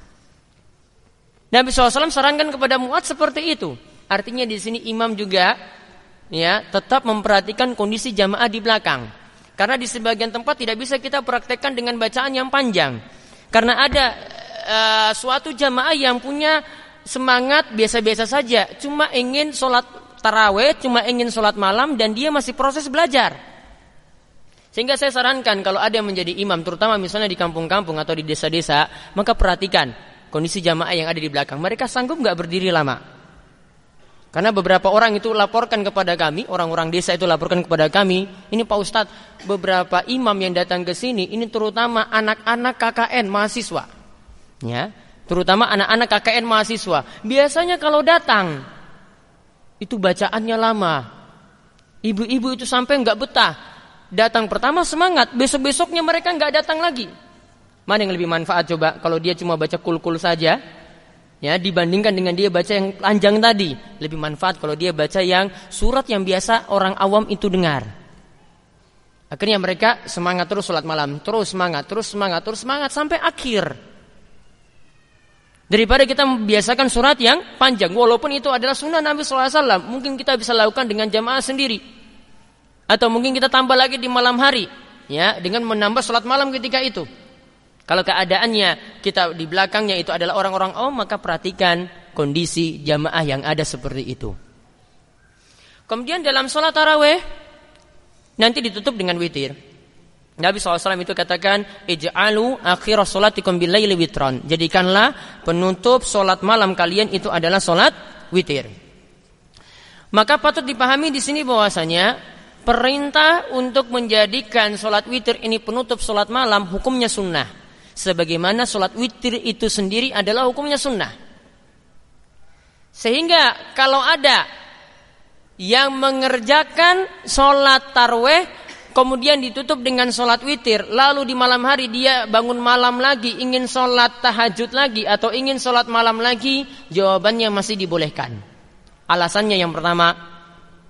Nabi SAW sarankan kepada Mu'adz seperti itu. Artinya di sini imam juga tetap memperhatikan kondisi jamaah di belakang. Karena di sebagian tempat tidak bisa kita praktekkan dengan bacaan yang panjang. Karena ada suatu jamaah yang punya semangat biasa-biasa saja, cuma ingin sholat tarawih, cuma ingin sholat malam, dan dia masih proses belajar. Sehingga saya sarankan kalau ada yang menjadi imam, terutama misalnya di kampung-kampung atau di desa-desa, maka perhatikan kondisi jamaah yang ada di belakang. Mereka sanggup gak berdiri lama? Karena beberapa orang itu laporkan kepada kami, orang-orang desa itu laporkan kepada kami, ini Pak Ustadz, beberapa imam yang datang ke sini, ini terutama anak-anak KKN mahasiswa, terutama anak-anak KKN mahasiswa. Biasanya kalau datang, itu bacaannya lama. Ibu-ibu itu sampai nggak betah. Datang pertama semangat, besok-besoknya mereka nggak datang lagi. Mana yang lebih manfaat coba? Kalau dia cuma baca kul-kul saja, dibandingkan dengan dia baca yang panjang tadi, lebih manfaat kalau dia baca yang surat yang biasa orang awam itu dengar. Akhirnya mereka semangat terus sholat malam, terus semangat sampai akhir. Daripada kita membiasakan surat yang panjang, walaupun itu adalah sunnah Nabi SAW, mungkin kita bisa lakukan dengan jamaah sendiri, atau mungkin kita tambah lagi di malam hari, dengan menambah sholat malam ketika itu. Kalau keadaannya kita di belakangnya itu adalah orang-orang awam, maka perhatikan kondisi jamaah yang ada seperti itu. Kemudian dalam sholat tarawih nanti ditutup dengan witir. Nabi SAW itu katakan, ij'alu akhir sholatikum bil-laili witran. Jadikanlah penutup sholat malam kalian itu adalah sholat witir. Maka patut dipahami di sini bahwasanya perintah untuk menjadikan sholat witir ini penutup sholat malam hukumnya sunnah. Sebagaimana sholat witir itu sendiri adalah hukumnya sunnah. Sehingga kalau ada yang mengerjakan sholat tarawih kemudian ditutup dengan sholat witir, lalu di malam hari dia bangun malam lagi, ingin sholat tahajud lagi atau ingin sholat malam lagi, jawabannya masih dibolehkan. Alasannya yang pertama,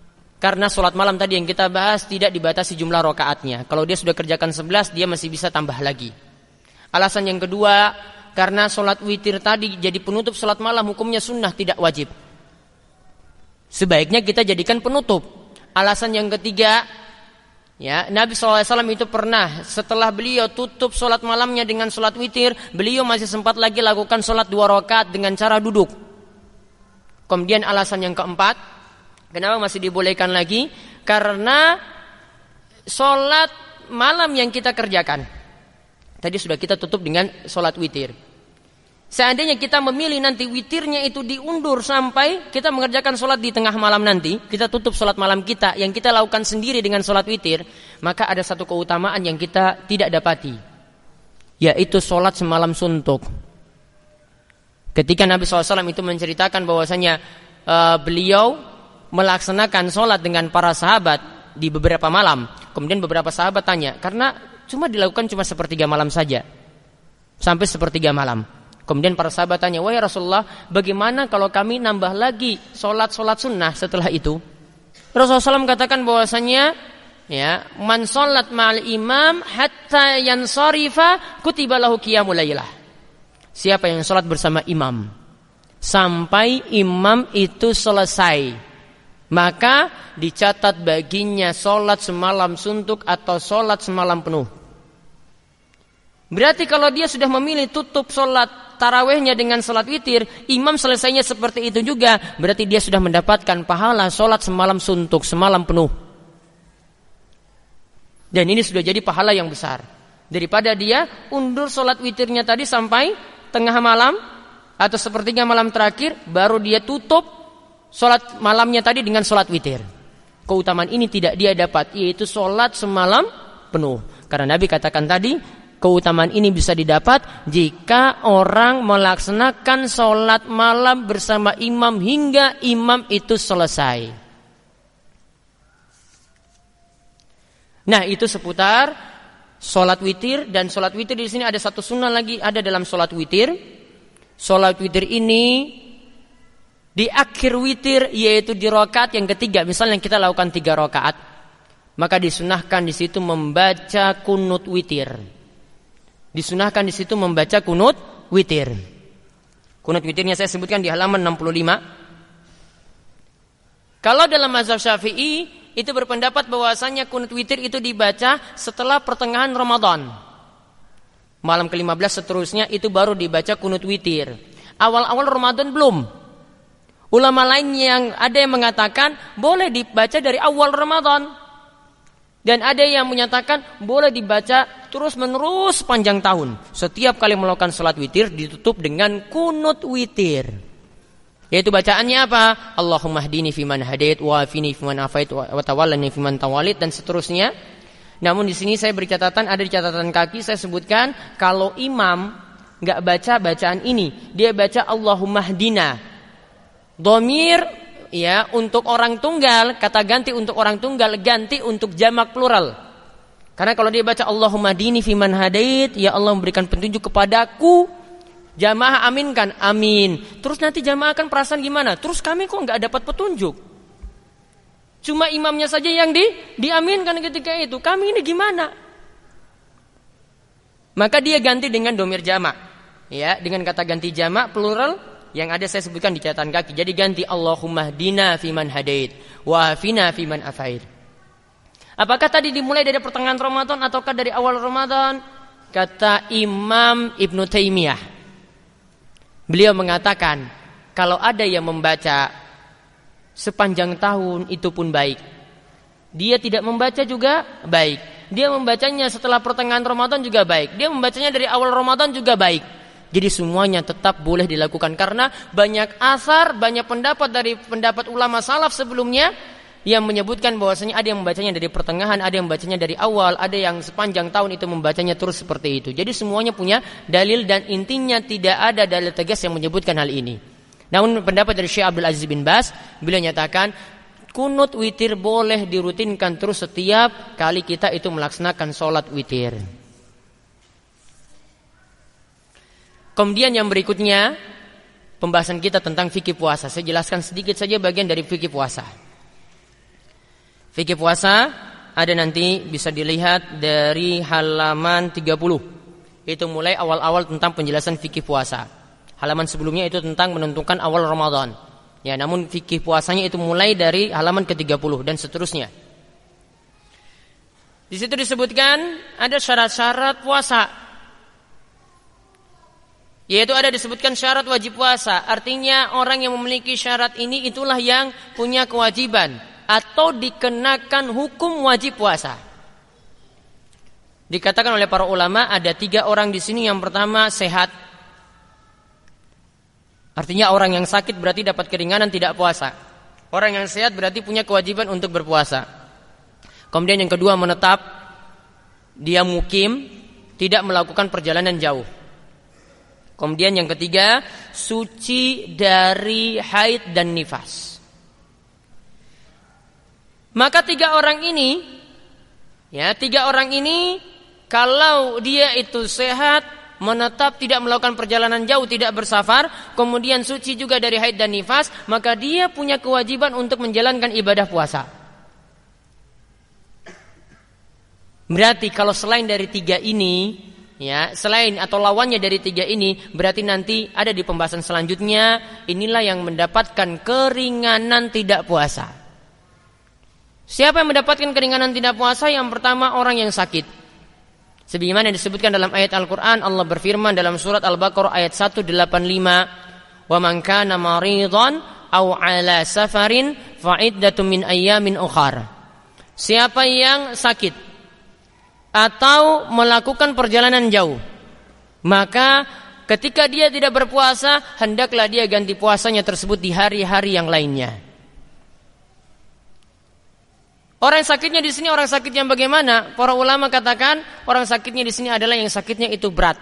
Karena sholat malam tadi yang kita bahas tidak dibatasi jumlah rakaatnya. Kalau dia sudah kerjakan 11, dia masih bisa tambah lagi. Alasan yang kedua, karena sholat witir tadi jadi penutup sholat malam, hukumnya sunnah, tidak wajib. Sebaiknya kita jadikan penutup. Alasan yang ketiga, ya, Nabi SAW itu pernah setelah beliau tutup sholat malamnya dengan sholat witir, beliau masih sempat lagi lakukan sholat 2 rakaat dengan cara duduk. Kemudian alasan yang keempat, kenapa masih dibolehkan lagi? Karena sholat malam yang kita kerjakan tadi sudah kita tutup dengan sholat witir. Seandainya kita memilih nanti witirnya itu diundur sampai kita mengerjakan sholat di tengah malam nanti, kita tutup sholat malam kita yang kita lakukan sendiri dengan sholat witir, maka ada satu keutamaan yang kita tidak dapati, yaitu sholat semalam suntuk. Ketika Nabi SAW itu menceritakan bahwasanya beliau melaksanakan sholat dengan para sahabat di beberapa malam. Kemudian beberapa sahabat tanya, karena dilakukan cuma sepertiga malam saja, sampai sepertiga malam. Kemudian para sahabat tanya, wahai Rasulullah, bagaimana kalau kami nambah lagi sholat sunnah setelah itu? Rasulullah SAW katakan bahwasanya, ya, man sholat ma'al imam hatta yansarifa kutiba lahu qiyamul lailah. Siapa yang sholat bersama imam sampai imam itu selesai, maka dicatat baginya sholat semalam suntuk atau sholat semalam penuh. Berarti kalau dia sudah memilih tutup sholat tarawehnya dengan sholat witir, imam selesainya seperti itu juga, berarti dia sudah mendapatkan pahala sholat semalam suntuk, semalam penuh. Dan ini sudah jadi pahala yang besar, daripada dia undur sholat witirnya tadi sampai tengah malam atau sepertiga malam terakhir, baru dia tutup sholat malamnya tadi dengan sholat witir. Keutamaan ini tidak dia dapat, yaitu sholat semalam penuh. Karena Nabi katakan tadi, keutamaan ini bisa didapat jika orang melaksanakan sholat malam bersama imam hingga imam itu selesai. Nah, itu seputar sholat witir. Dan sholat witir di sini ada satu sunnah lagi ada dalam sholat witir. Sholat witir ini di akhir witir, yaitu di rakaat yang ketiga. Misalnya kita lakukan 3 rakaat, maka disunahkan di situ membaca kunut witir. Disunahkan di situ membaca kunut witir. Kunut witirnya saya sebutkan di halaman 65. Kalau dalam mazhab Syafi'i itu berpendapat bahwasanya kunut witir itu dibaca setelah pertengahan Ramadan. Malam ke-15 seterusnya itu baru dibaca kunut witir. Awal-awal Ramadan belum. Ulama lain yang ada yang mengatakan boleh dibaca dari awal Ramadan. Dan ada yang menyatakan boleh dibaca terus-menerus sepanjang tahun. Setiap kali melakukan salat witir ditutup dengan kunut witir. Yaitu bacaannya apa? Allahumma hdini fiman hadait wa afini fiman afait wa tawallani fiman tawalit dan seterusnya. Namun di sini saya beri catatan, ada di catatan kaki saya sebutkan kalau imam enggak baca bacaan ini, dia baca Allahumma hdina. Dhamir ya, untuk orang tunggal, kata ganti untuk orang tunggal, ganti untuk jamak plural. Karena kalau dia baca Allahumma dini fiman hadait, ya Allah memberikan petunjuk kepadaku, jamaah aminkan, amin. Terus nanti jamaah akan perasaan gimana? Terus kami kok enggak dapat petunjuk? Cuma imamnya saja yang diaminkan ketika itu. Kami ini gimana? Maka dia ganti dengan domir jamak. Ya, dengan kata ganti jamak plural yang ada saya sebutkan di catatan kaki. Jadi ganti Allahumma hdina fiman hadait wa afina fiman afait. Apakah tadi dimulai dari pertengahan Ramadan ataukah dari awal Ramadan? Kata Imam Ibn Taimiyah, beliau mengatakan kalau ada yang membaca sepanjang tahun itu pun baik. Dia tidak membaca juga baik. Dia membacanya setelah pertengahan Ramadan juga baik. Dia membacanya dari awal Ramadan juga baik. Jadi semuanya tetap boleh dilakukan karena banyak asar, banyak pendapat dari pendapat ulama salaf sebelumnya yang menyebutkan bahwasanya ada yang membacanya dari pertengahan, ada yang membacanya dari awal, ada yang sepanjang tahun itu membacanya terus seperti itu. Jadi semuanya punya dalil dan intinya tidak ada dalil tegas yang menyebutkan hal ini. Namun pendapat dari Syekh Abdul Aziz bin Baz, beliau nyatakan kunut witir boleh dirutinkan terus setiap kali kita itu melaksanakan sholat witir. Kemudian yang berikutnya pembahasan kita tentang fikih puasa. Saya jelaskan sedikit saja bagian dari fikih puasa. Fikih puasa ada nanti bisa dilihat dari halaman 30. Itu mulai awal-awal tentang penjelasan fikih puasa. Halaman sebelumnya itu tentang menentukan awal Ramadan. Ya, namun fikih puasanya itu mulai dari halaman ke-30 dan seterusnya. Di situ disebutkan ada syarat-syarat puasa. Yaitu ada disebutkan syarat wajib puasa. Artinya orang yang memiliki syarat ini itulah yang punya kewajiban atau dikenakan hukum wajib puasa. Dikatakan oleh para ulama ada 3 orang di sini. Yang pertama sehat. Artinya orang yang sakit berarti dapat keringanan tidak puasa. Orang yang sehat berarti punya kewajiban untuk berpuasa. Kemudian yang kedua menetap. Dia mukim, tidak melakukan perjalanan jauh. Kemudian yang ketiga suci dari haid dan nifas. Maka 3 orang ini, ya 3 orang ini kalau dia itu sehat, menetap, tidak melakukan perjalanan jauh, tidak bersafar, kemudian suci juga dari haid dan nifas, maka dia punya kewajiban untuk menjalankan ibadah puasa. Berarti kalau selain dari 3 ini, ya selain atau lawannya dari 3 ini, berarti nanti ada di pembahasan selanjutnya, inilah yang mendapatkan keringanan tidak puasa. Siapa yang mendapatkan keringanan tidak puasa? Yang pertama orang yang sakit. Sebagaimana disebutkan dalam ayat Al-Quran, Allah berfirman dalam surat Al-Baqarah ayat 185, "Wa man kana maridhan aw 'ala safarin fa iddatun min ayyamin ukhar." Siapa yang sakit atau melakukan perjalanan jauh, maka ketika dia tidak berpuasa, hendaklah dia ganti puasanya tersebut di hari-hari yang lainnya. Orang sakitnya di sini orang sakit yang bagaimana? Para ulama katakan orang sakitnya di sini adalah yang sakitnya itu berat.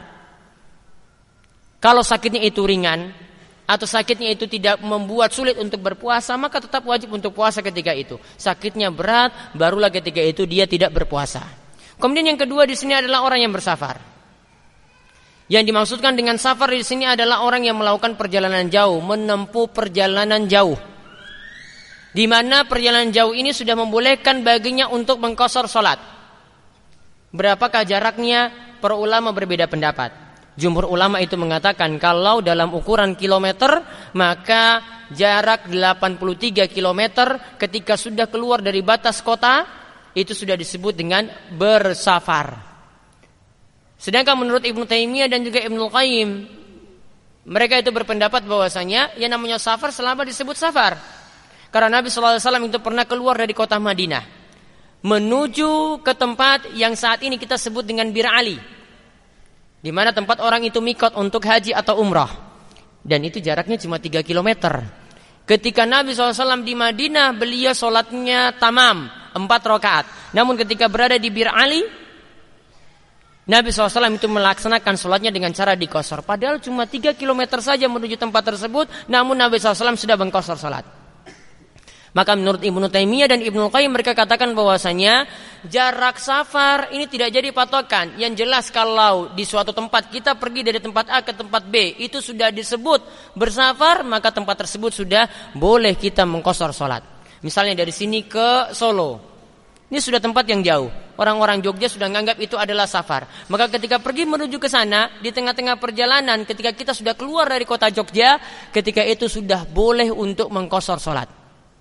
Kalau sakitnya itu ringan atau sakitnya itu tidak membuat sulit untuk berpuasa, maka tetap wajib untuk puasa ketika itu. Sakitnya berat, barulah ketika itu dia tidak berpuasa. Kemudian yang kedua di sini adalah orang yang bersafar. Yang dimaksudkan dengan safar di sini adalah orang yang melakukan perjalanan jauh, menempuh perjalanan jauh. Di mana perjalanan jauh ini sudah membolehkan baginya untuk mengqashar salat. Berapakah jaraknya? Para ulama berbeda pendapat. Jumhur ulama itu mengatakan kalau dalam ukuran kilometer, maka jarak 83 kilometer ketika sudah keluar dari batas kota, itu sudah disebut dengan bersafar. Sedangkan menurut Ibnu Taimiyah dan juga Ibnu Qayyim, mereka itu berpendapat bahwasanya yang namanya safar selama disebut safar. Karena Nabi SAW itu pernah keluar dari kota Madinah menuju ke tempat yang saat ini kita sebut dengan Bir Ali, di mana tempat orang itu mikot untuk haji atau umrah. Dan itu jaraknya cuma 3 kilometer. Ketika Nabi SAW di Madinah, beliau sholatnya tamam 4 rakaat. Namun ketika berada di Bir Ali, Nabi SAW itu melaksanakan sholatnya dengan cara dikosor. Padahal cuma 3 kilometer saja menuju tempat tersebut, namun Nabi SAW sudah mengkosor sholat. Maka menurut Ibnu Taimiyah dan Ibnu Qayyim mereka katakan bahwasanya jarak safar ini tidak jadi patokan. Yang jelas kalau di suatu tempat kita pergi dari tempat A ke tempat B itu sudah disebut bersafar, maka tempat tersebut sudah boleh kita mengqashar salat. Misalnya dari sini ke Solo, ini sudah tempat yang jauh. Orang-orang Jogja sudah menganggap itu adalah safar. Maka ketika pergi menuju ke sana, di tengah-tengah perjalanan ketika kita sudah keluar dari kota Jogja, ketika itu sudah boleh untuk mengqashar salat.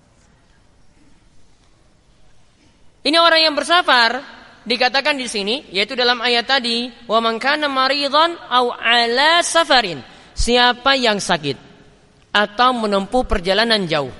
Ini orang yang bersafar dikatakan di sini, yaitu dalam ayat tadi, wa man kana maridhan aw ala safarin. Siapa yang sakit atau menempuh perjalanan jauh.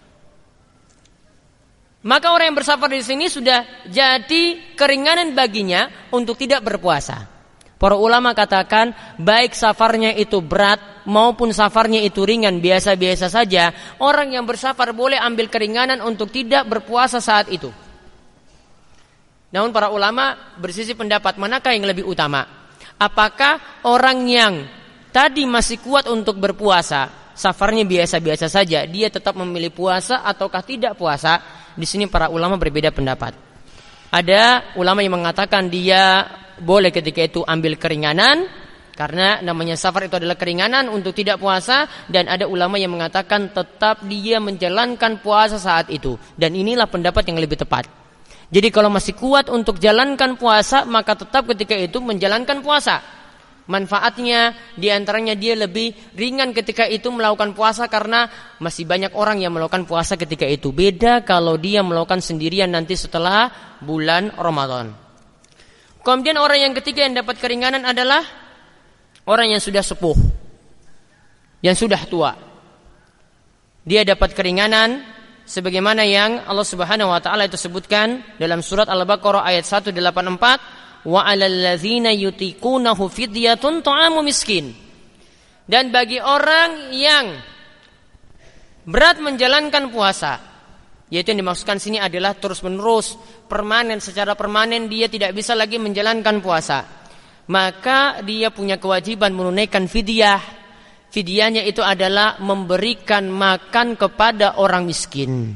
Maka orang yang bersafar di sini sudah jadi keringanan baginya untuk tidak berpuasa. Para ulama katakan baik safarnya itu berat maupun safarnya itu ringan, biasa-biasa saja, orang yang bersafar boleh ambil keringanan untuk tidak berpuasa saat itu. Namun para ulama bersisi pendapat manakah yang lebih utama? Apakah orang yang tadi masih kuat untuk berpuasa, safarnya biasa-biasa saja, dia tetap memilih puasa ataukah tidak puasa? Di sini para ulama berbeda pendapat. Ada ulama yang mengatakan dia boleh ketika itu ambil keringanan, Karena namanya safar itu adalah keringanan untuk tidak puasa, dan ada ulama yang mengatakan tetap dia menjalankan puasa saat itu. Dan inilah pendapat yang lebih tepat. Jadi kalau masih kuat untuk jalankan puasa, maka tetap ketika itu menjalankan puasa. Manfaatnya diantaranya dia lebih ringan ketika itu melakukan puasa karena masih banyak orang yang melakukan puasa ketika itu. Beda kalau dia melakukan sendirian nanti setelah bulan Ramadan. Kemudian orang yang ketiga yang dapat keringanan adalah orang yang sudah sepuh, yang sudah tua. Dia dapat keringanan sebagaimana yang Allah Subhanahu wa taala itu sebutkan dalam surat Al-Baqarah ayat 184, wa 'alal ladzina yutiqunahu fidyatun ta'amu miskin. Dan bagi orang yang berat menjalankan puasa, yaitu yang dimaksudkan sini adalah terus-menerus, secara permanen dia tidak bisa lagi menjalankan puasa, maka dia punya kewajiban menunaikan fidyah. Fidyahnya itu adalah memberikan makan kepada orang miskin.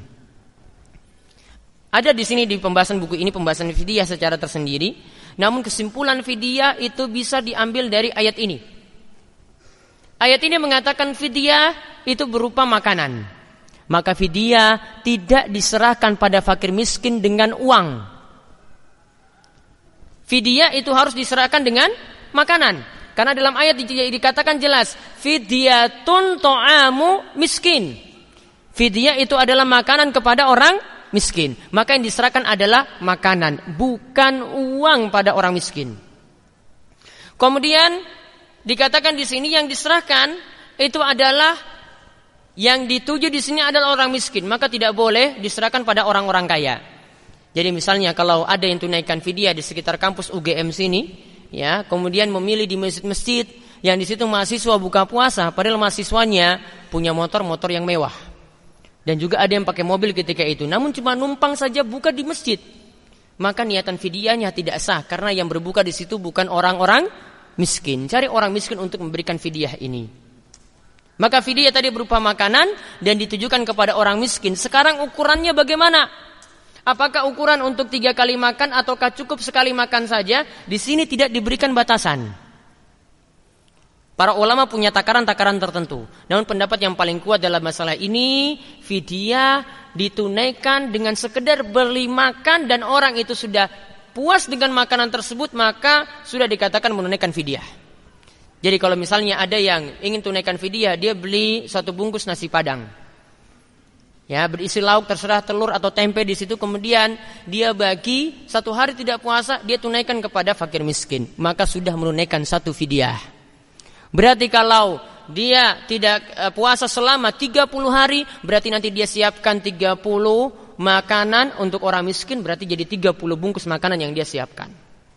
Ada di sini di pembahasan buku ini pembahasan fidyah secara tersendiri. Namun kesimpulan fidyah itu bisa diambil dari ayat ini. Ayat ini mengatakan fidyah itu berupa makanan. Maka fidyah tidak diserahkan pada fakir miskin dengan uang. Fidyah itu harus diserahkan dengan makanan. Karena dalam ayat dikatakan jelas, fidyatun ta'amu miskin. Fidyah itu adalah makanan kepada orang miskin. Maka yang diserahkan adalah makanan, bukan uang pada orang miskin. Kemudian dikatakan di sini yang diserahkan itu adalah yang dituju di sini adalah orang miskin, maka tidak boleh diserahkan pada orang-orang kaya. Jadi misalnya kalau ada yang tunaikan fidyah di sekitar kampus UGM sini, ya, kemudian memilih di masjid-masjid yang di situ mahasiswa buka puasa, padahal mahasiswanya punya motor yang mewah. Dan juga ada yang pakai mobil ketika itu, namun cuma numpang saja buka di masjid, maka niatan fidyahnya tidak sah karena yang berbuka di situ bukan orang-orang miskin. Cari orang miskin untuk memberikan fidyah ini. Maka fidyah tadi berupa makanan dan ditujukan kepada orang miskin. Sekarang ukurannya bagaimana? Apakah ukuran untuk 3 kali makan ataukah cukup sekali makan saja? Di sini tidak diberikan batasan. Para ulama punya takaran-takaran tertentu. Namun pendapat yang paling kuat dalam masalah ini, fidyah ditunaikan dengan sekedar beli makan dan orang itu sudah puas dengan makanan tersebut, maka sudah dikatakan menunaikan fidyah. Jadi kalau misalnya ada yang ingin tunaikan fidyah, dia beli 1 bungkus nasi padang, ya, berisi lauk terserah telur atau tempe di situ, kemudian dia bagi 1 hari tidak puasa, dia tunaikan kepada fakir miskin, maka sudah menunaikan 1 fidyah. Berarti kalau dia tidak puasa selama 30 hari, berarti nanti dia siapkan 30 makanan untuk orang miskin, berarti jadi 30 bungkus makanan yang dia siapkan.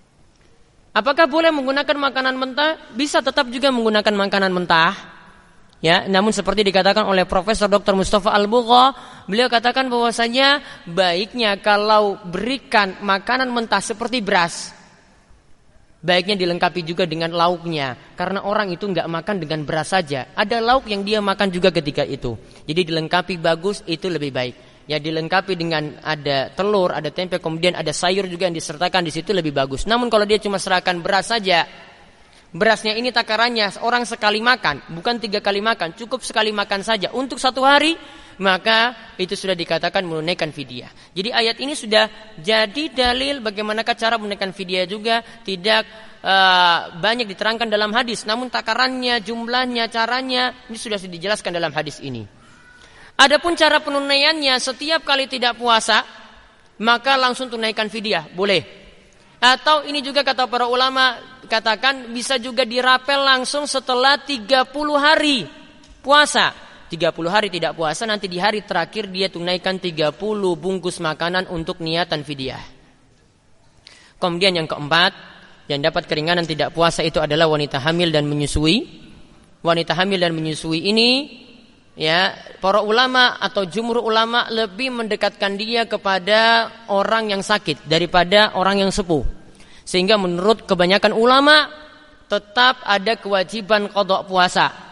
Apakah boleh menggunakan makanan mentah? Bisa tetap juga menggunakan makanan mentah. Ya, namun seperti dikatakan oleh Profesor Dr. Mustafa Al-Bugha, beliau katakan bahwasanya baiknya kalau berikan makanan mentah seperti beras, baiknya dilengkapi juga dengan lauknya, karena orang itu enggak makan dengan beras saja, ada lauk yang dia makan juga ketika itu. Jadi dilengkapi bagus, itu lebih baik. Ya, dilengkapi dengan ada telur, ada tempe, kemudian ada sayur juga yang disertakan di situ, lebih bagus. Namun kalau dia cuma serahkan beras saja, berasnya ini takarannya orang sekali makan, bukan 3 kali makan, cukup sekali makan saja untuk 1 hari, maka itu sudah dikatakan menunaikan fidyah. Jadi ayat ini sudah jadi dalil bagaimanakah cara menunaikan fidyah juga. Tidak banyak diterangkan dalam hadis, namun takarannya, jumlahnya, caranya ini sudah dijelaskan dalam hadis ini. Adapun cara penunaiannya, setiap kali tidak puasa maka langsung tunaikan fidyah, boleh. Atau ini juga kata para ulama katakan bisa juga dirapel langsung setelah 30 hari puasa. 30 hari tidak puasa, nanti di hari terakhir dia tunaikan 30 bungkus makanan untuk niatan fidyah. Kemudian yang keempat, yang dapat keringanan tidak puasa itu adalah wanita hamil dan menyusui. Wanita hamil dan menyusui ini, ya, para ulama atau jumhur ulama lebih mendekatkan dia kepada orang yang sakit daripada orang yang sepuh. Sehingga menurut kebanyakan ulama tetap ada kewajiban qada puasa.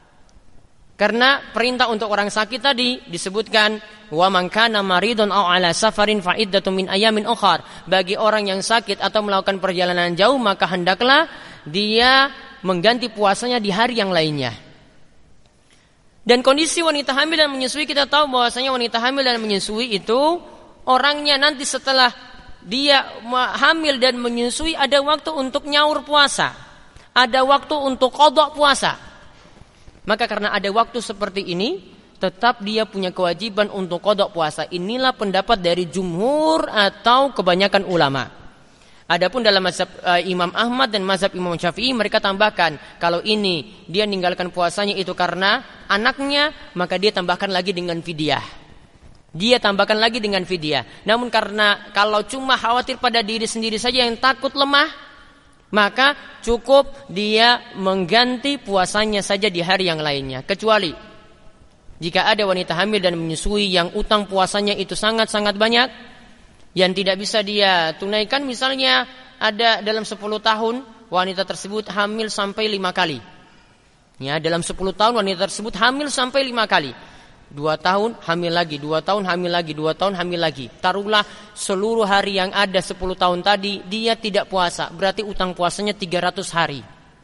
Karena perintah untuk orang sakit tadi disebutkan wa man kana maridun aw ala safarin fa iddatun min ayamin ukhar. Bagi orang yang sakit atau melakukan perjalanan jauh, maka hendaklah dia mengganti puasanya di hari yang lainnya. Dan kondisi wanita hamil dan menyusui, kita tahu bahwasanya wanita hamil dan menyusui itu orangnya nanti setelah dia hamil dan menyusui ada waktu untuk nyaur puasa, ada waktu untuk qada puasa. Maka karena ada waktu seperti ini, tetap dia punya kewajiban untuk qada puasa. Inilah pendapat dari jumhur atau kebanyakan ulama. Adapun dalam mazhab Imam Ahmad dan mazhab Imam Syafi'i, mereka tambahkan kalau ini dia meninggalkan puasanya itu karena anaknya, maka dia tambahkan lagi dengan fidyah. Dia tambahkan lagi dengan fidyah. Namun karena kalau cuma khawatir pada diri sendiri saja yang takut lemah, maka cukup dia mengganti puasanya saja di hari yang lainnya. Kecuali jika ada wanita hamil dan menyusui yang utang puasanya itu sangat-sangat banyak, yang tidak bisa dia tunaikan, misalnya ada dalam 10 tahun wanita tersebut hamil sampai 5 kali. Ya, dalam 10 tahun wanita tersebut hamil sampai 5 kali. 2 tahun hamil lagi, 2 tahun hamil lagi, 2 tahun hamil lagi. Taruhlah seluruh hari yang ada 10 tahun tadi dia tidak puasa, berarti utang puasanya 300 hari.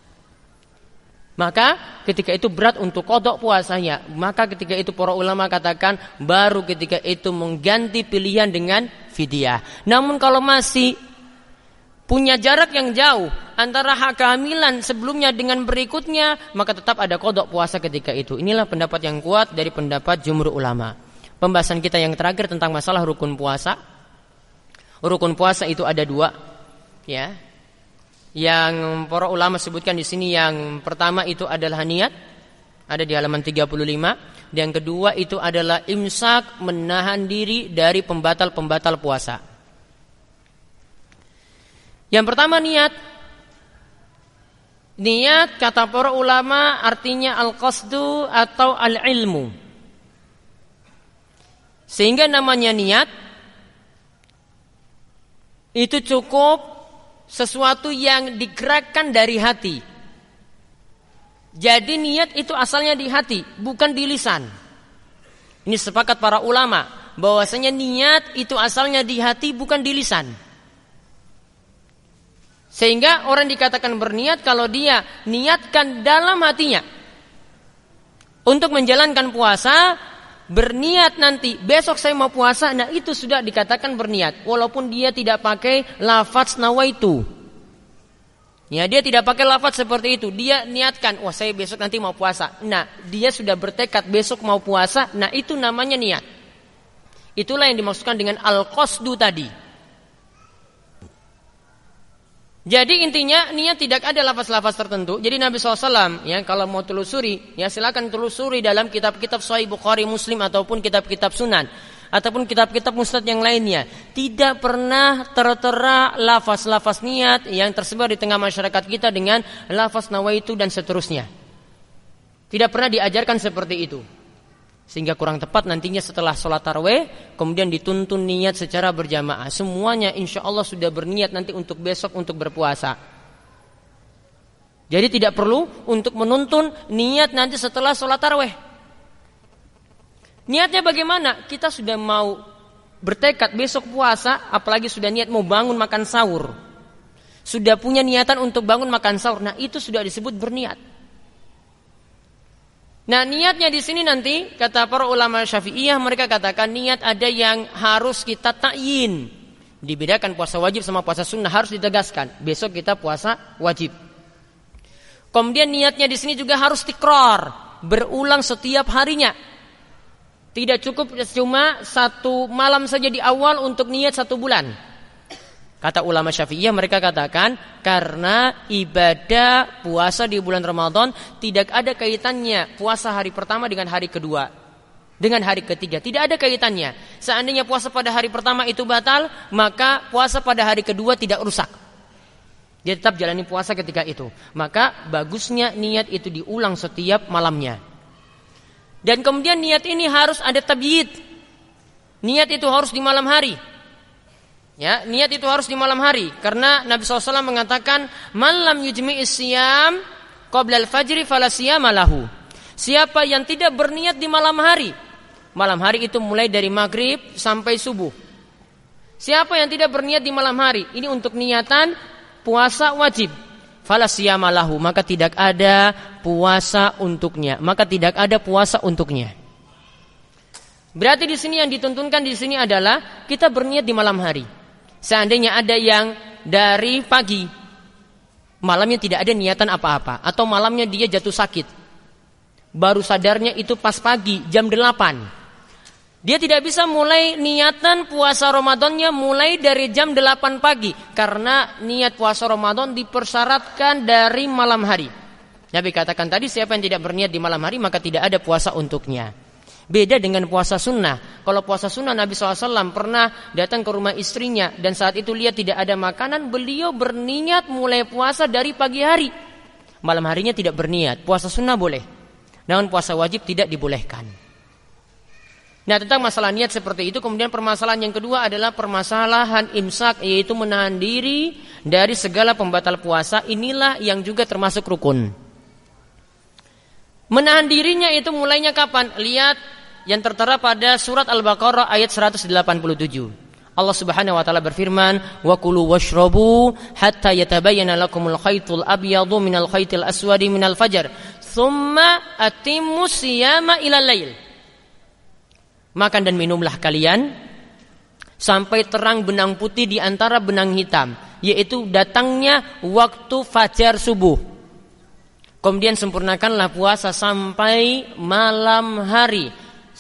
Maka ketika itu berat untuk qada puasanya. Maka ketika itu para ulama katakan baru ketika itu mengganti pilihan dengan fidyah. Namun kalau masih punya jarak yang jauh antara hak kehamilan sebelumnya dengan berikutnya, maka tetap ada qada puasa ketika itu. Inilah pendapat yang kuat dari pendapat jumhur ulama. Pembahasan kita yang terakhir tentang masalah rukun puasa. Rukun puasa itu ada 2, ya. Yang para ulama sebutkan di sini, yang pertama itu adalah niat, ada di halaman 35. Yang kedua itu adalah imsak, menahan diri dari pembatal-pembatal puasa. Yang pertama niat. Niat kata para ulama artinya al-qasdu atau al-ilmu. Sehingga namanya niat itu cukup sesuatu yang digerakkan dari hati. Jadi niat itu asalnya di hati, bukan di lisan. Ini sepakat para ulama bahwasanya niat itu asalnya di hati, bukan di lisan. Sehingga orang dikatakan berniat kalau dia niatkan dalam hatinya untuk menjalankan puasa, berniat nanti besok saya mau puasa, nah itu sudah dikatakan berniat, walaupun dia tidak pakai lafaz nawaitu. Ya, dia tidak pakai lafaz seperti itu. Dia niatkan, wah saya besok nanti mau puasa. Nah, dia sudah bertekad besok mau puasa. Nah, itu namanya niat. Itulah yang dimaksudkan dengan al-qasdu tadi. Jadi intinya niat tidak ada lafaz-lafaz tertentu. Jadi Nabi SAW ya kalau mau telusuri, ya silakan telusuri dalam kitab-kitab Sahih Bukhari, Muslim ataupun kitab-kitab Sunan ataupun kitab-kitab Musnad yang lainnya. Tidak pernah tertera lafaz-lafaz niat yang tersebar di tengah masyarakat kita dengan lafaz nawaitu dan seterusnya. Tidak pernah diajarkan seperti itu. Sehingga kurang tepat nantinya setelah sholat tarawih kemudian dituntun niat secara berjamaah. Semuanya insya Allah sudah berniat nanti untuk besok untuk berpuasa. Jadi tidak perlu untuk menuntun niat nanti setelah sholat tarawih. Niatnya bagaimana? Kita sudah mau bertekad besok puasa, apalagi sudah niat mau bangun makan sahur, sudah punya niatan untuk bangun makan sahur. Nah itu sudah disebut berniat. Nah niatnya di sini nanti kata para ulama Syafi'iyah, mereka katakan niat ada yang harus kita ta'yin. Dibedakan puasa wajib sama puasa sunnah, harus ditegaskan. Besok kita puasa wajib. Kemudian niatnya di sini juga harus tikrar, berulang setiap harinya. Tidak cukup cuma 1 malam saja di awal untuk niat 1 bulan. Kata ulama Syafi'iyah, mereka katakan karena ibadah puasa di bulan Ramadan tidak ada kaitannya puasa hari pertama dengan hari kedua, dengan hari ketiga. Tidak ada kaitannya. Seandainya puasa pada hari pertama itu batal, maka puasa pada hari kedua tidak rusak. Dia tetap jalani puasa ketika itu. Maka bagusnya niat itu diulang setiap malamnya. Dan kemudian niat ini harus ada tabyid. Niat itu harus di malam hari. Ya, niat itu harus di malam hari karena Nabi SAW mengatakan man lam yujmi'is siyam qabla al-fajri fala siyama lahu. Siapa yang tidak berniat di malam hari itu mulai dari maghrib sampai subuh. Siapa yang tidak berniat di malam hari, ini untuk niatan puasa wajib, fala siyama lahu, maka tidak ada puasa untuknya. Berarti di sini yang dituntunkan di sini adalah kita berniat di malam hari. Seandainya ada yang dari pagi, malamnya tidak ada niatan apa-apa, atau malamnya dia jatuh sakit, baru sadarnya itu pas pagi jam 8. Dia tidak bisa mulai niatan puasa Ramadannya mulai dari jam 8 pagi. Karena niat puasa Ramadan dipersyaratkan dari malam hari. Nabi katakan tadi, siapa yang tidak berniat di malam hari maka tidak ada puasa untuknya. Beda dengan puasa sunnah. Kalau puasa sunnah, Nabi SAW pernah datang ke rumah istrinya, dan saat itu lihat tidak ada makanan, beliau berniat mulai puasa dari pagi hari. Malam harinya tidak berniat. Puasa sunnah boleh, namun puasa wajib tidak dibolehkan. Nah, tentang masalah niat seperti itu. Kemudian permasalahan yang kedua adalah permasalahan imsak, yaitu menahan diri dari segala pembatal puasa. Inilah yang juga termasuk rukun. Menahan dirinya itu mulainya kapan? Lihat yang tertera pada surat Al-Baqarah ayat 187. Allah Subhanahu wa taala berfirman, "Wa kulu washrabu hatta yatabayyana lakumul khaytul abyadu minal khaytil aswadi minal fajr, tsumma atimmus siyama ilal lail." Makan dan minumlah kalian sampai terang benang putih di antara benang hitam, yaitu datangnya waktu fajar subuh. Kemudian sempurnakanlah puasa sampai malam hari.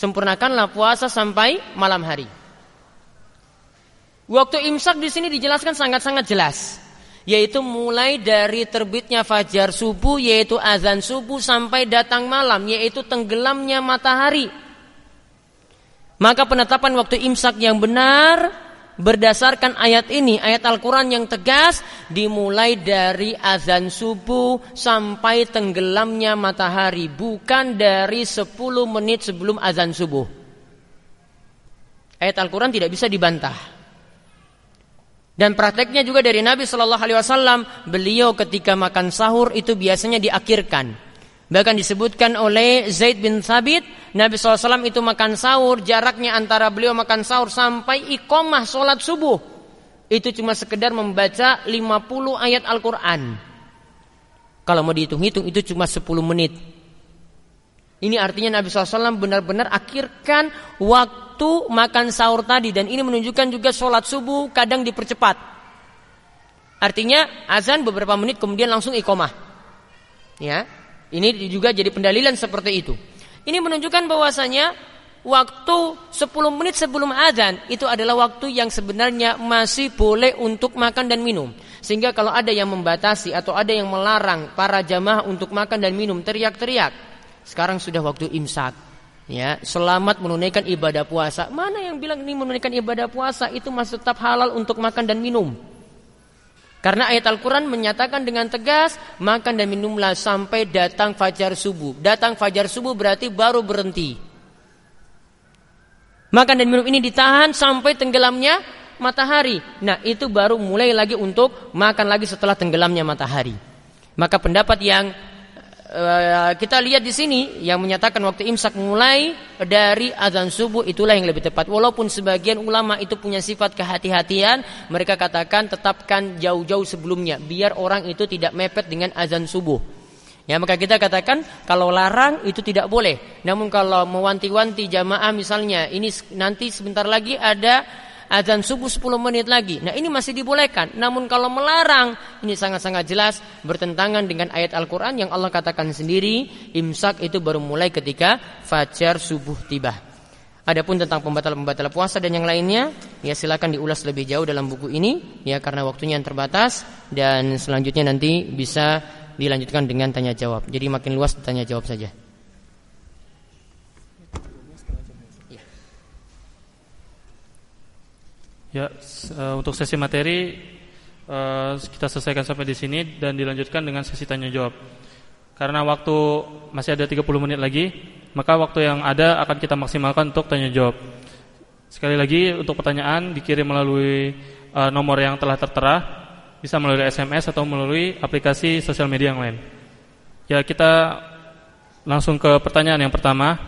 Waktu imsak di sini dijelaskan sangat-sangat jelas, yaitu mulai dari terbitnya fajar subuh, yaitu azan subuh, sampai datang malam, yaitu tenggelamnya matahari. Maka penetapan waktu imsak yang benar berdasarkan ayat ini, ayat Al-Quran yang tegas, dimulai dari azan subuh sampai tenggelamnya matahari, bukan dari 10 menit sebelum azan subuh. Ayat Al-Quran tidak bisa dibantah. Dan prakteknya juga dari Nabi SAW, beliau ketika makan sahur itu biasanya diakhirkan. Bahkan disebutkan oleh Zaid bin Thabit, Nabi SAW itu makan sahur, jaraknya antara beliau makan sahur sampai iqamah sholat subuh itu cuma sekedar membaca 50 ayat Al-Quran. Kalau mau dihitung-hitung itu cuma 10 menit. Ini artinya Nabi SAW benar-benar akhirkan waktu makan sahur tadi. Dan ini menunjukkan juga sholat subuh kadang dipercepat. Artinya azan beberapa menit kemudian langsung iqamah. Ya. Ini juga jadi pendalilan seperti itu. Ini menunjukkan bahwasanya waktu 10 menit sebelum azan itu adalah waktu yang sebenarnya masih boleh untuk makan dan minum. Sehingga kalau ada yang membatasi atau ada yang melarang para jamaah untuk makan dan minum, teriak-teriak, sekarang sudah waktu imsak. Ya, selamat menunaikan ibadah puasa. Mana yang bilang ini menunaikan ibadah puasa itu masih tetap halal untuk makan dan minum? Karena ayat Al-Quran menyatakan dengan tegas, makan dan minumlah sampai datang fajar subuh. Datang fajar subuh berarti baru berhenti. Makan dan minum ini ditahan sampai tenggelamnya matahari. Nah, itu baru mulai lagi untuk makan lagi setelah tenggelamnya matahari. Maka pendapat yang kita lihat di sini yang menyatakan waktu imsak mulai dari azan subuh itulah yang lebih tepat. Walaupun sebagian ulama itu punya sifat kehati-hatian, mereka katakan tetapkan jauh-jauh sebelumnya biar orang itu tidak mepet dengan azan subuh. Ya, maka kita katakan kalau larang itu tidak boleh. Namun kalau mewanti-wanti jamaah misalnya, ini nanti sebentar lagi ada azan subuh 10 menit lagi. Nah, ini masih dibolehkan. Namun kalau melarang, ini sangat-sangat jelas bertentangan dengan ayat Al-Quran yang Allah katakan sendiri, imsak itu baru mulai ketika fajar subuh tiba. Adapun tentang pembatal-pembatal puasa dan yang lainnya, ya silakan diulas lebih jauh dalam buku ini, ya karena waktunya yang terbatas, dan selanjutnya nanti bisa dilanjutkan dengan tanya jawab. Jadi makin luas tanya jawab saja. Ya, untuk sesi materi kita selesaikan sampai di sini dan dilanjutkan dengan sesi tanya jawab. Karena waktu masih ada 30 menit lagi, maka waktu yang ada akan kita maksimalkan untuk tanya jawab. Sekali lagi untuk pertanyaan dikirim melalui nomor yang telah tertera, bisa melalui SMS atau melalui aplikasi sosial media yang lain. Ya, kita langsung ke pertanyaan yang pertama.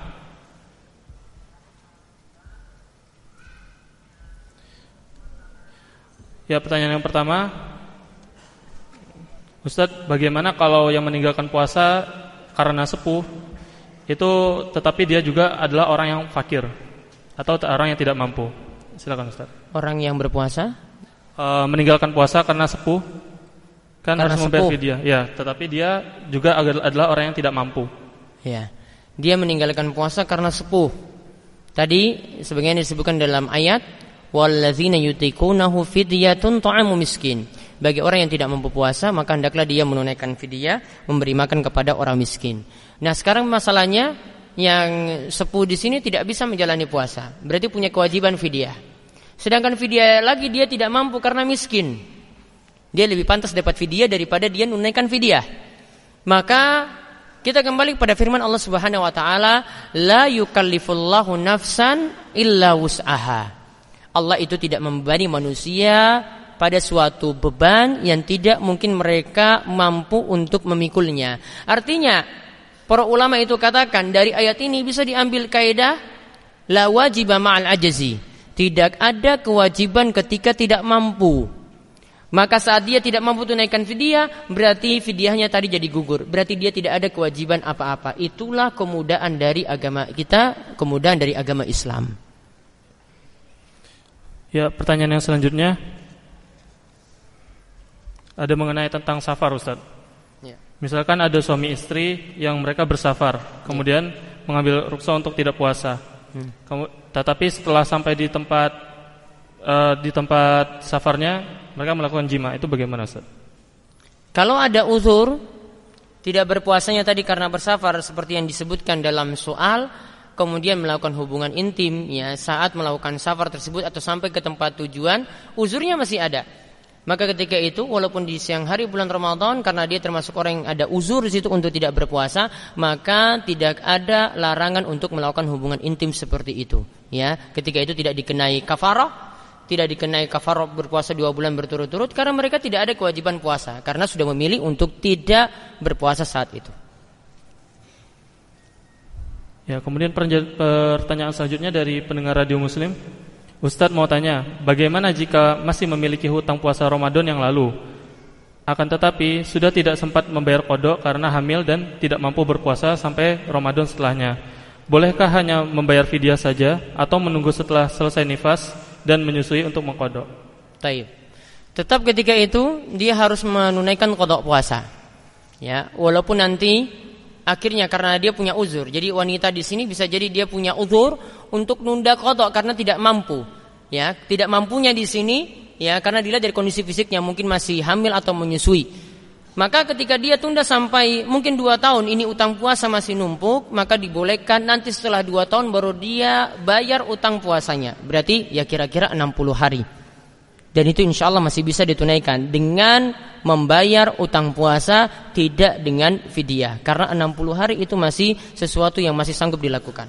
Ya, pertanyaan yang pertama Ustadz, bagaimana kalau yang meninggalkan puasa karena sepuh itu tetapi dia juga adalah orang yang fakir atau orang yang tidak mampu? Silakan Ustadz. Orang yang berpuasa meninggalkan puasa karena sepuh kan karena harus membayar fidyah. Ya, tetapi dia juga adalah orang yang tidak mampu. Ya. Dia meninggalkan puasa karena sepuh. Tadi sebagaimana disebutkan dalam ayat, walladzina yutiqunahu fidyatun ta'amu miskin. Bagi orang yang tidak mampu puasa, maka hendaklah dia menunaikan fidyah, memberi makan kepada orang miskin. Nah, sekarang masalahnya yang sepuh di sini tidak bisa menjalani puasa, berarti punya kewajiban fidyah. Sedangkan fidyah lagi dia tidak mampu karena miskin. Dia lebih pantas dapat fidyah daripada dia menunaikan fidyah. Maka kita kembali pada firman Allah Subhanahu wa taala, la yukallifullahu nafsan illa wus'aha. Allah itu tidak membebani manusia pada suatu beban yang tidak mungkin mereka mampu untuk memikulnya. Artinya, para ulama itu katakan dari ayat ini bisa diambil kaidah la wajiba ma'al ajzi. Tidak ada kewajiban ketika tidak mampu. Maka saat dia tidak mampu tunaikan fidyah, berarti fidyahnya tadi jadi gugur. Berarti dia tidak ada kewajiban apa-apa. Itulah kemudahan dari agama kita, kemudahan dari agama Islam. Ya, pertanyaan yang selanjutnya ada mengenai tentang safar, Ustaz. Ya. Misalkan ada suami istri yang mereka bersafar, kemudian mengambil rukhsah untuk tidak puasa. Tetapi setelah sampai di tempat safarnya mereka melakukan jima, itu bagaimana, Ustaz? Kalau ada uzur tidak berpuasanya tadi karena bersafar seperti yang disebutkan dalam soal, kemudian melakukan hubungan intim ya saat melakukan safar tersebut atau sampai ke tempat tujuan, uzurnya masih ada. Maka ketika itu walaupun di siang hari bulan Ramadan karena dia termasuk orang yang ada uzur di situ untuk tidak berpuasa, maka tidak ada larangan untuk melakukan hubungan intim seperti itu. Ya, ketika itu tidak dikenai kafarah, tidak dikenai kafarah berpuasa 2 bulan berturut-turut karena mereka tidak ada kewajiban puasa karena sudah memilih untuk tidak berpuasa saat itu. Ya, kemudian pertanyaan selanjutnya dari pendengar Radio Muslim. Ustadz mau tanya, bagaimana jika masih memiliki hutang puasa Ramadan yang lalu, akan tetapi sudah tidak sempat membayar qada karena hamil dan tidak mampu berpuasa sampai Ramadan setelahnya? Bolehkah hanya membayar fidyah saja atau menunggu setelah selesai nifas dan menyusui untuk mengqada? Taib. Tetap ketika itu dia harus menunaikan qada puasa. Ya, walaupun nanti akhirnya karena dia punya uzur. Jadi wanita di sini bisa jadi dia punya uzur untuk nunda qada karena tidak mampu. Ya, tidak mampunya di sini ya karena dilihat dari kondisi fisiknya mungkin masih hamil atau menyusui. Maka ketika dia tunda sampai mungkin 2 tahun ini utang puasa masih numpuk, maka dibolehkan nanti setelah 2 tahun baru dia bayar utang puasanya. Berarti ya kira-kira 60 hari. Dan itu insya Allah masih bisa ditunaikan dengan membayar utang puasa, tidak dengan fidyah. Karena 60 hari itu masih sesuatu yang masih sanggup dilakukan.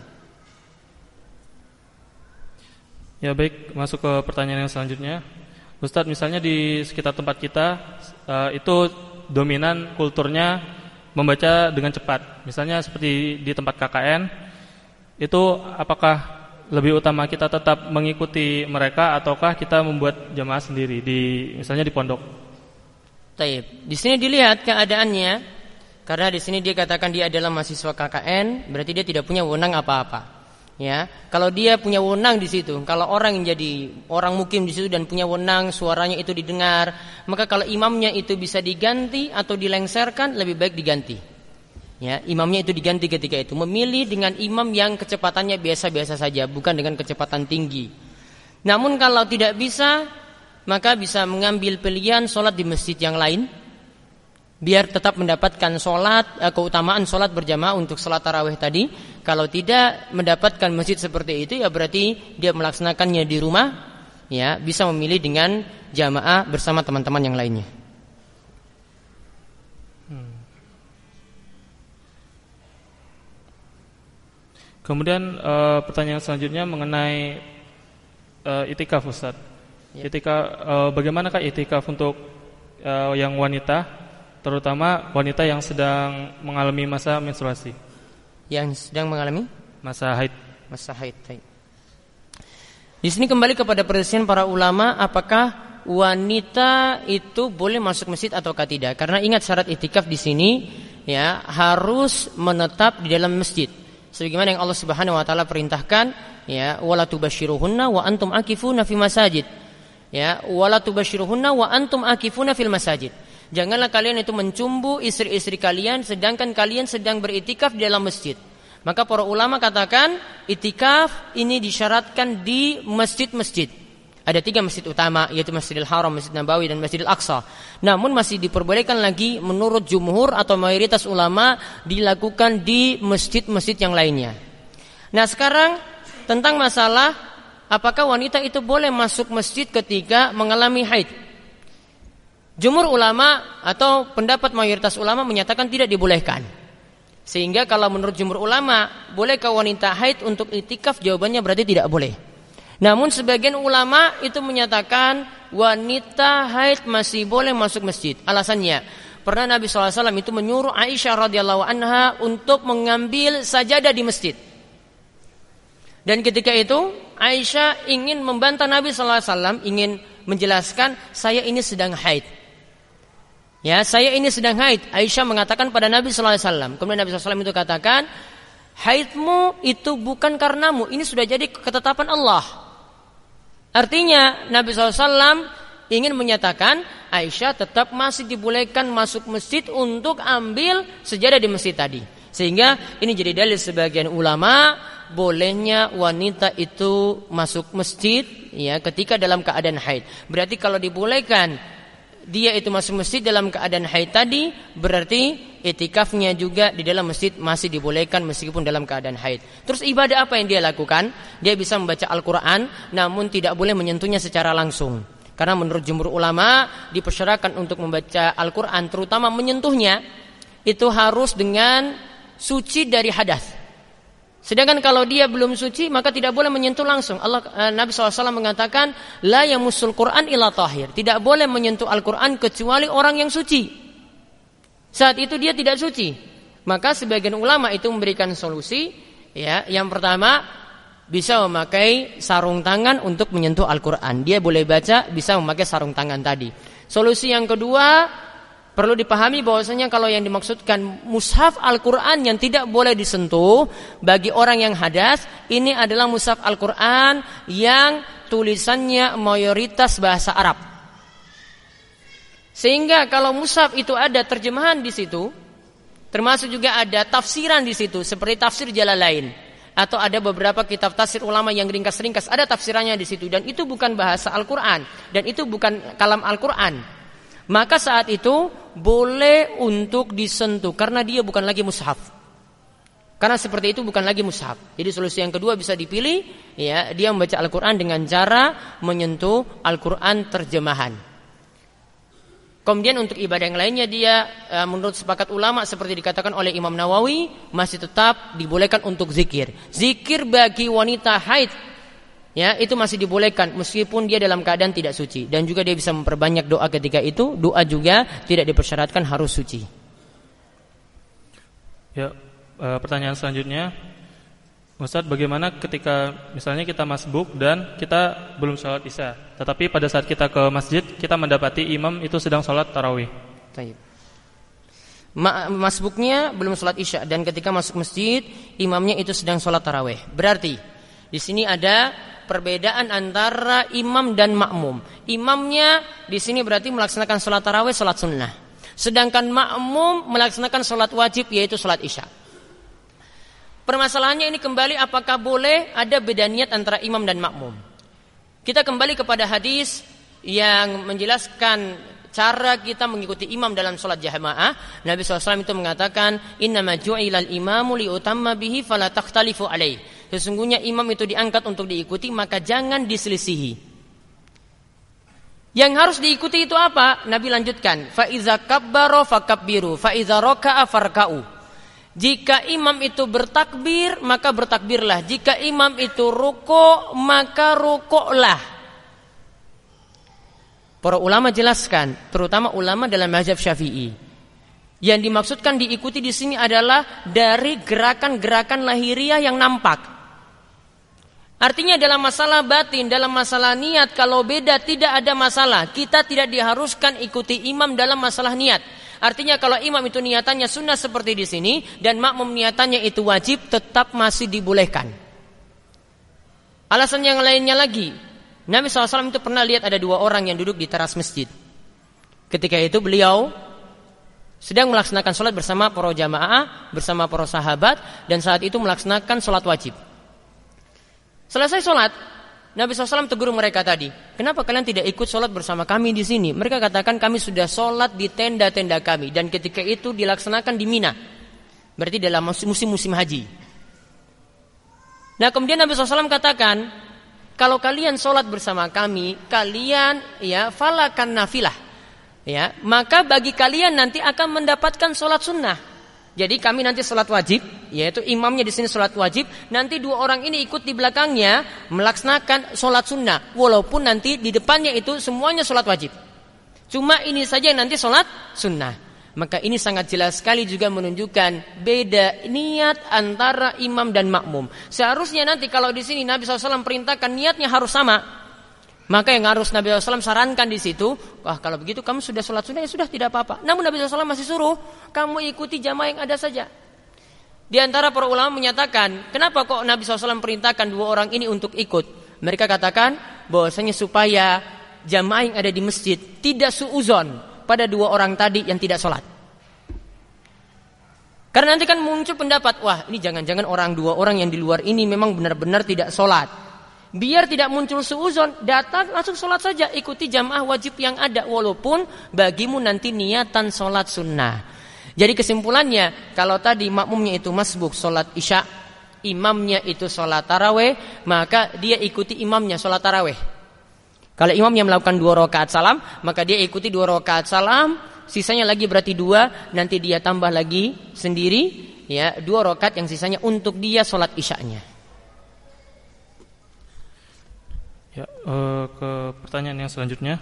Ya baik, masuk ke pertanyaan yang selanjutnya. Ustadz, misalnya di sekitar tempat kita itu dominan kulturnya membaca dengan cepat. Misalnya seperti di tempat KKN, itu apakah lebih utama kita tetap mengikuti mereka ataukah kita membuat jamaah sendiri misalnya di pondok? Taib. Di sini dilihat keadaannya, karena di sini dia katakan dia adalah mahasiswa KKN, berarti dia tidak punya wewenang apa-apa. Ya, kalau dia punya wewenang di situ, kalau orang yang jadi orang mukim di situ dan punya wewenang suaranya itu didengar, maka kalau imamnya itu bisa diganti atau dilengserkan lebih baik diganti. Ya, imamnya itu diganti ketika itu, memilih dengan imam yang kecepatannya biasa-biasa saja, bukan dengan kecepatan tinggi. Namun kalau tidak bisa, maka bisa mengambil pilihan sholat di masjid yang lain, biar tetap mendapatkan keutamaan sholat berjamaah untuk sholat tarawih tadi. Kalau tidak mendapatkan masjid seperti itu, ya berarti dia melaksanakannya di rumah, ya bisa memilih dengan jamaah bersama teman-teman yang lainnya. Kemudian pertanyaan selanjutnya mengenai itikaf, Ustaz. Ya. Bagaimanakah itikaf untuk yang wanita, terutama wanita yang sedang mengalami masa menstruasi? Yang sedang mengalami masa haid. Di sini kembali kepada perselisihan para ulama, apakah wanita itu boleh masuk masjid ataukah tidak? Karena ingat syarat itikaf di sini ya harus menetap di dalam masjid. Sebagaimana yang Allah Subhanahu wa taala perintahkan ya wala tubasyiruhunna wa antum akifuna fi masajid. Ya wala tubasyiruhunna wa antum akifuna fil masajid. Janganlah kalian itu mencumbu istri-istri kalian sedangkan kalian sedang beritikaf di dalam masjid. Maka para ulama katakan itikaf ini disyaratkan di masjid-masjid. Ada 3 masjid utama, yaitu Masjidil Haram, Masjid Nabawi, dan Masjidil Aqsa. Namun masih diperbolehkan lagi menurut jumhur atau mayoritas ulama dilakukan di masjid-masjid yang lainnya. Nah sekarang tentang masalah apakah wanita itu boleh masuk masjid ketika mengalami haid. Jumhur ulama atau pendapat mayoritas ulama menyatakan tidak dibolehkan. Sehingga kalau menurut jumhur ulama, bolehkah wanita haid untuk itikaf? Jawabannya berarti tidak boleh. Namun sebagian ulama itu menyatakan wanita haid masih boleh masuk masjid. Alasannya, pernah Nabi SAW itu menyuruh Aisyah radhiyallahu anha untuk mengambil sajadah di masjid. Dan ketika itu Aisyah ingin membantah Nabi SAW, ingin menjelaskan saya ini sedang haid. Ya, saya ini sedang haid. Aisyah mengatakan pada Nabi sallallahu alaihi wasallam. Kemudian Nabi sallallahu alaihi wasallam itu katakan, haidmu itu bukan karenamu, ini sudah jadi ketetapan Allah. Artinya Nabi sallallahu alaihi wasallam ingin menyatakan Aisyah tetap masih dibolehkan masuk masjid untuk ambil sejadah di masjid tadi. Sehingga ini jadi dalil sebagian ulama bolehnya wanita itu masuk masjid ya ketika dalam keadaan haid. Berarti kalau dibolehkan dia itu masuk masjid dalam keadaan haid tadi, berarti itikafnya juga di dalam masjid masih dibolehkan meskipun dalam keadaan haid. Terus ibadah apa yang dia lakukan? Dia bisa membaca Al-Quran, namun tidak boleh menyentuhnya secara langsung. Karena menurut jumhur ulama dipersyaratkan untuk membaca Al-Quran, terutama menyentuhnya itu harus dengan suci dari hadas. Sedangkan kalau dia belum suci maka tidak boleh menyentuh langsung. Nabi SAW mengatakan la yamussul Quran illa tahir. Tidak boleh menyentuh Al-Quran kecuali orang yang suci. Saat itu dia tidak suci. Maka sebagian ulama itu memberikan solusi ya, yang pertama bisa memakai sarung tangan untuk menyentuh Al-Quran. Dia boleh baca, bisa memakai sarung tangan tadi. Solusi yang kedua, perlu dipahami bahwasanya kalau yang dimaksudkan mushaf Al-Quran yang tidak boleh disentuh bagi orang yang hadas, ini adalah mushaf Al-Quran yang tulisannya mayoritas bahasa Arab. Sehingga kalau mushaf itu ada terjemahan di situ, termasuk juga ada tafsiran di situ seperti tafsir Jalalain, atau ada beberapa kitab tafsir ulama yang ringkas-ringkas ada tafsirannya di situ, dan itu bukan bahasa Al-Quran dan itu bukan kalam Al-Quran. Maka saat itu boleh untuk disentuh karena dia bukan lagi mushaf. Karena seperti itu bukan lagi mushaf. Jadi solusi yang kedua bisa dipilih ya, dia membaca Al-Qur'an dengan cara menyentuh Al-Qur'an terjemahan. Kemudian untuk ibadah yang lainnya dia menurut sepakat ulama seperti dikatakan oleh Imam Nawawi masih tetap dibolehkan untuk zikir. Zikir bagi wanita haid ya itu masih dibolehkan meskipun dia dalam keadaan tidak suci, dan juga dia bisa memperbanyak doa ketika itu. Doa juga tidak dipersyaratkan harus suci. Ya, pertanyaan selanjutnya, Ustaz, bagaimana ketika misalnya kita masbuk dan kita belum sholat isya, tetapi pada saat kita ke masjid kita mendapati imam itu sedang sholat tarawih. Masbuknya belum sholat isya dan ketika masuk masjid imamnya itu sedang sholat tarawih. Berarti di sini ada perbedaan antara imam dan makmum. Imamnya di sini berarti melaksanakan sholat tarawih, sholat sunnah. Sedangkan makmum melaksanakan sholat wajib yaitu sholat isya. Permasalahannya ini kembali apakah boleh ada beda niat antara imam dan makmum. Kita kembali kepada hadis yang menjelaskan cara kita mengikuti imam dalam sholat jamaah. Nabi SAW itu mengatakan, innama ju'ilal imamu liutamma bihi fala takhtalifu alaih. Sesungguhnya imam itu diangkat untuk diikuti, maka jangan diselisihi. Yang harus diikuti itu apa? Nabi lanjutkan, fa iza kabbara fakabbiru, fa iza raka'a farka'u. Jika imam itu bertakbir, maka bertakbirlah. Jika imam itu rukuk, maka rukuklah. Para ulama jelaskan, terutama ulama dalam mazhab Syafi'i, yang dimaksudkan diikuti di sini adalah dari gerakan-gerakan lahiriah yang nampak. Artinya dalam masalah batin, dalam masalah niat, kalau beda tidak ada masalah. Kita tidak diharuskan ikuti imam dalam masalah niat. Artinya kalau imam itu niatannya sunnah seperti di sini dan makmum niatannya itu wajib, tetap masih dibolehkan. Alasan yang lainnya lagi, Nabi SAW itu pernah lihat ada 2 orang yang duduk di teras masjid. Ketika itu beliau sedang melaksanakan sholat bersama para jamaah, bersama para sahabat, dan saat itu melaksanakan sholat wajib. Selesai sholat, Nabi SAW tegur mereka tadi, kenapa kalian tidak ikut sholat bersama kami di sini? Mereka katakan kami sudah sholat di tenda-tenda kami, dan ketika itu dilaksanakan di Mina, berarti dalam musim haji. Nah kemudian Nabi SAW katakan, kalau kalian sholat bersama kami, kalian falakan nafilah, maka bagi kalian nanti akan mendapatkan sholat sunnah. Jadi kami nanti sholat wajib, yaitu imamnya di sini sholat wajib, nanti 2 orang ini ikut di belakangnya melaksanakan sholat sunnah, walaupun nanti di depannya itu semuanya sholat wajib. Cuma ini saja yang nanti sholat sunnah. Maka ini sangat jelas sekali juga menunjukkan beda niat antara imam dan makmum. Seharusnya nanti kalau di sini Nabi SAW perintahkan niatnya harus sama, maka yang harus Nabi SAW sarankan di situ, wah kalau begitu kamu sudah sholat sunnah ya sudah tidak apa-apa. Namun Nabi SAW masih suruh kamu ikuti jamaah yang ada saja. Di antara para ulama menyatakan, kenapa kok Nabi SAW perintahkan 2 orang ini untuk ikut? Mereka katakan bahwasanya supaya jamaah yang ada di masjid tidak suuzon pada 2 orang tadi yang tidak sholat. Karena nanti kan muncul pendapat, wah ini jangan-jangan 2 orang yang di luar ini memang benar-benar tidak sholat. Biar tidak muncul suuzon, datang langsung sholat saja, ikuti jamaah wajib yang ada, walaupun bagimu nanti niatan sholat sunnah. Jadi kesimpulannya, kalau tadi makmumnya itu masbuk sholat isya, imamnya itu sholat taraweh, maka dia ikuti imamnya sholat taraweh. Kalau imamnya melakukan 2 rakaat salam, maka dia ikuti 2 rakaat salam, sisanya lagi berarti 2, nanti dia tambah lagi sendiri, 2 rakaat yang sisanya untuk dia sholat isyanya. Ya, ke pertanyaan yang selanjutnya,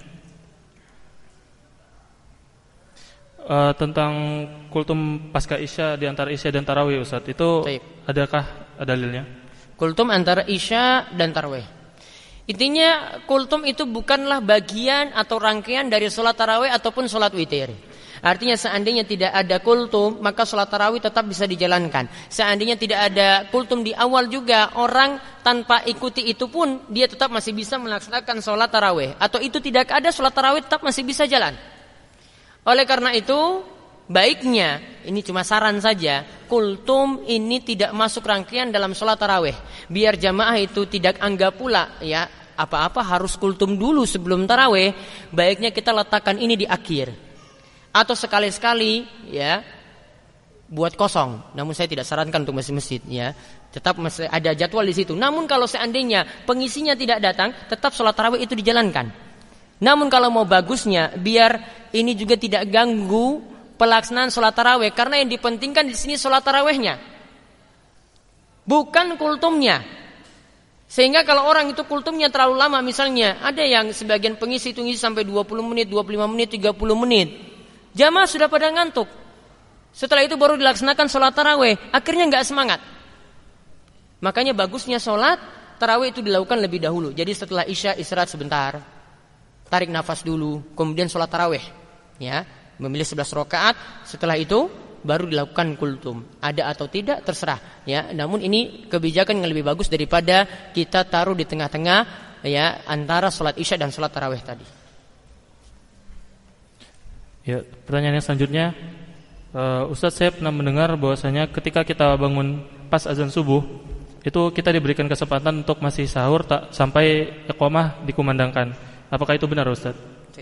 tentang kultum pasca isya di antara isya dan tarawih, Ustaz. Itu adakah dalilnya? Kultum antara isya dan tarawih. Intinya kultum itu bukanlah bagian atau rangkaian dari sholat tarawih ataupun sholat witir. Artinya seandainya tidak ada kultum, maka sholat tarawih tetap bisa dijalankan. Seandainya tidak ada kultum di awal juga, orang tanpa ikuti itu pun dia tetap masih bisa melaksanakan sholat tarawih. Atau itu tidak ada, sholat tarawih tetap masih bisa jalan. Oleh karena itu, baiknya, ini cuma saran saja, kultum ini tidak masuk rangkaian dalam sholat tarawih. Biar jamaah itu tidak anggap pula, apa-apa harus kultum dulu sebelum tarawih. Baiknya kita letakkan ini di akhir. Atau sekali-sekali buat kosong. Namun saya tidak sarankan untuk masjid-masjid, tetap masih ada jadwal di situ. Namun kalau seandainya pengisinya tidak datang, tetap sholat tarawih itu dijalankan. Namun kalau mau bagusnya, biar ini juga tidak ganggu pelaksanaan sholat tarawih, karena yang dipentingkan di sini sholat tarawihnya, bukan kultumnya. Sehingga kalau orang itu kultumnya terlalu lama, misalnya ada yang sebagian pengisi itu ngisi sampai 20 menit, 25 menit, 30 menit. Jamaah sudah pada ngantuk. Setelah itu baru dilaksanakan sholat tarawih, akhirnya nggak semangat. Makanya bagusnya sholat tarawih itu dilakukan lebih dahulu. Jadi setelah isya istirahat sebentar, tarik nafas dulu, kemudian sholat tarawih, memilih 11 rakaat. Setelah itu baru dilakukan kultum. Ada atau tidak terserah, Namun ini kebijakan yang lebih bagus daripada kita taruh di tengah-tengah, antara sholat isya dan sholat tarawih tadi. Ya, pertanyaan yang selanjutnya, Ustadz, saya pernah mendengar bahwasanya ketika kita bangun pas azan subuh, itu kita diberikan kesempatan untuk masih sahur sampai iqamah dikumandangkan. Apakah itu benar, Ustadz?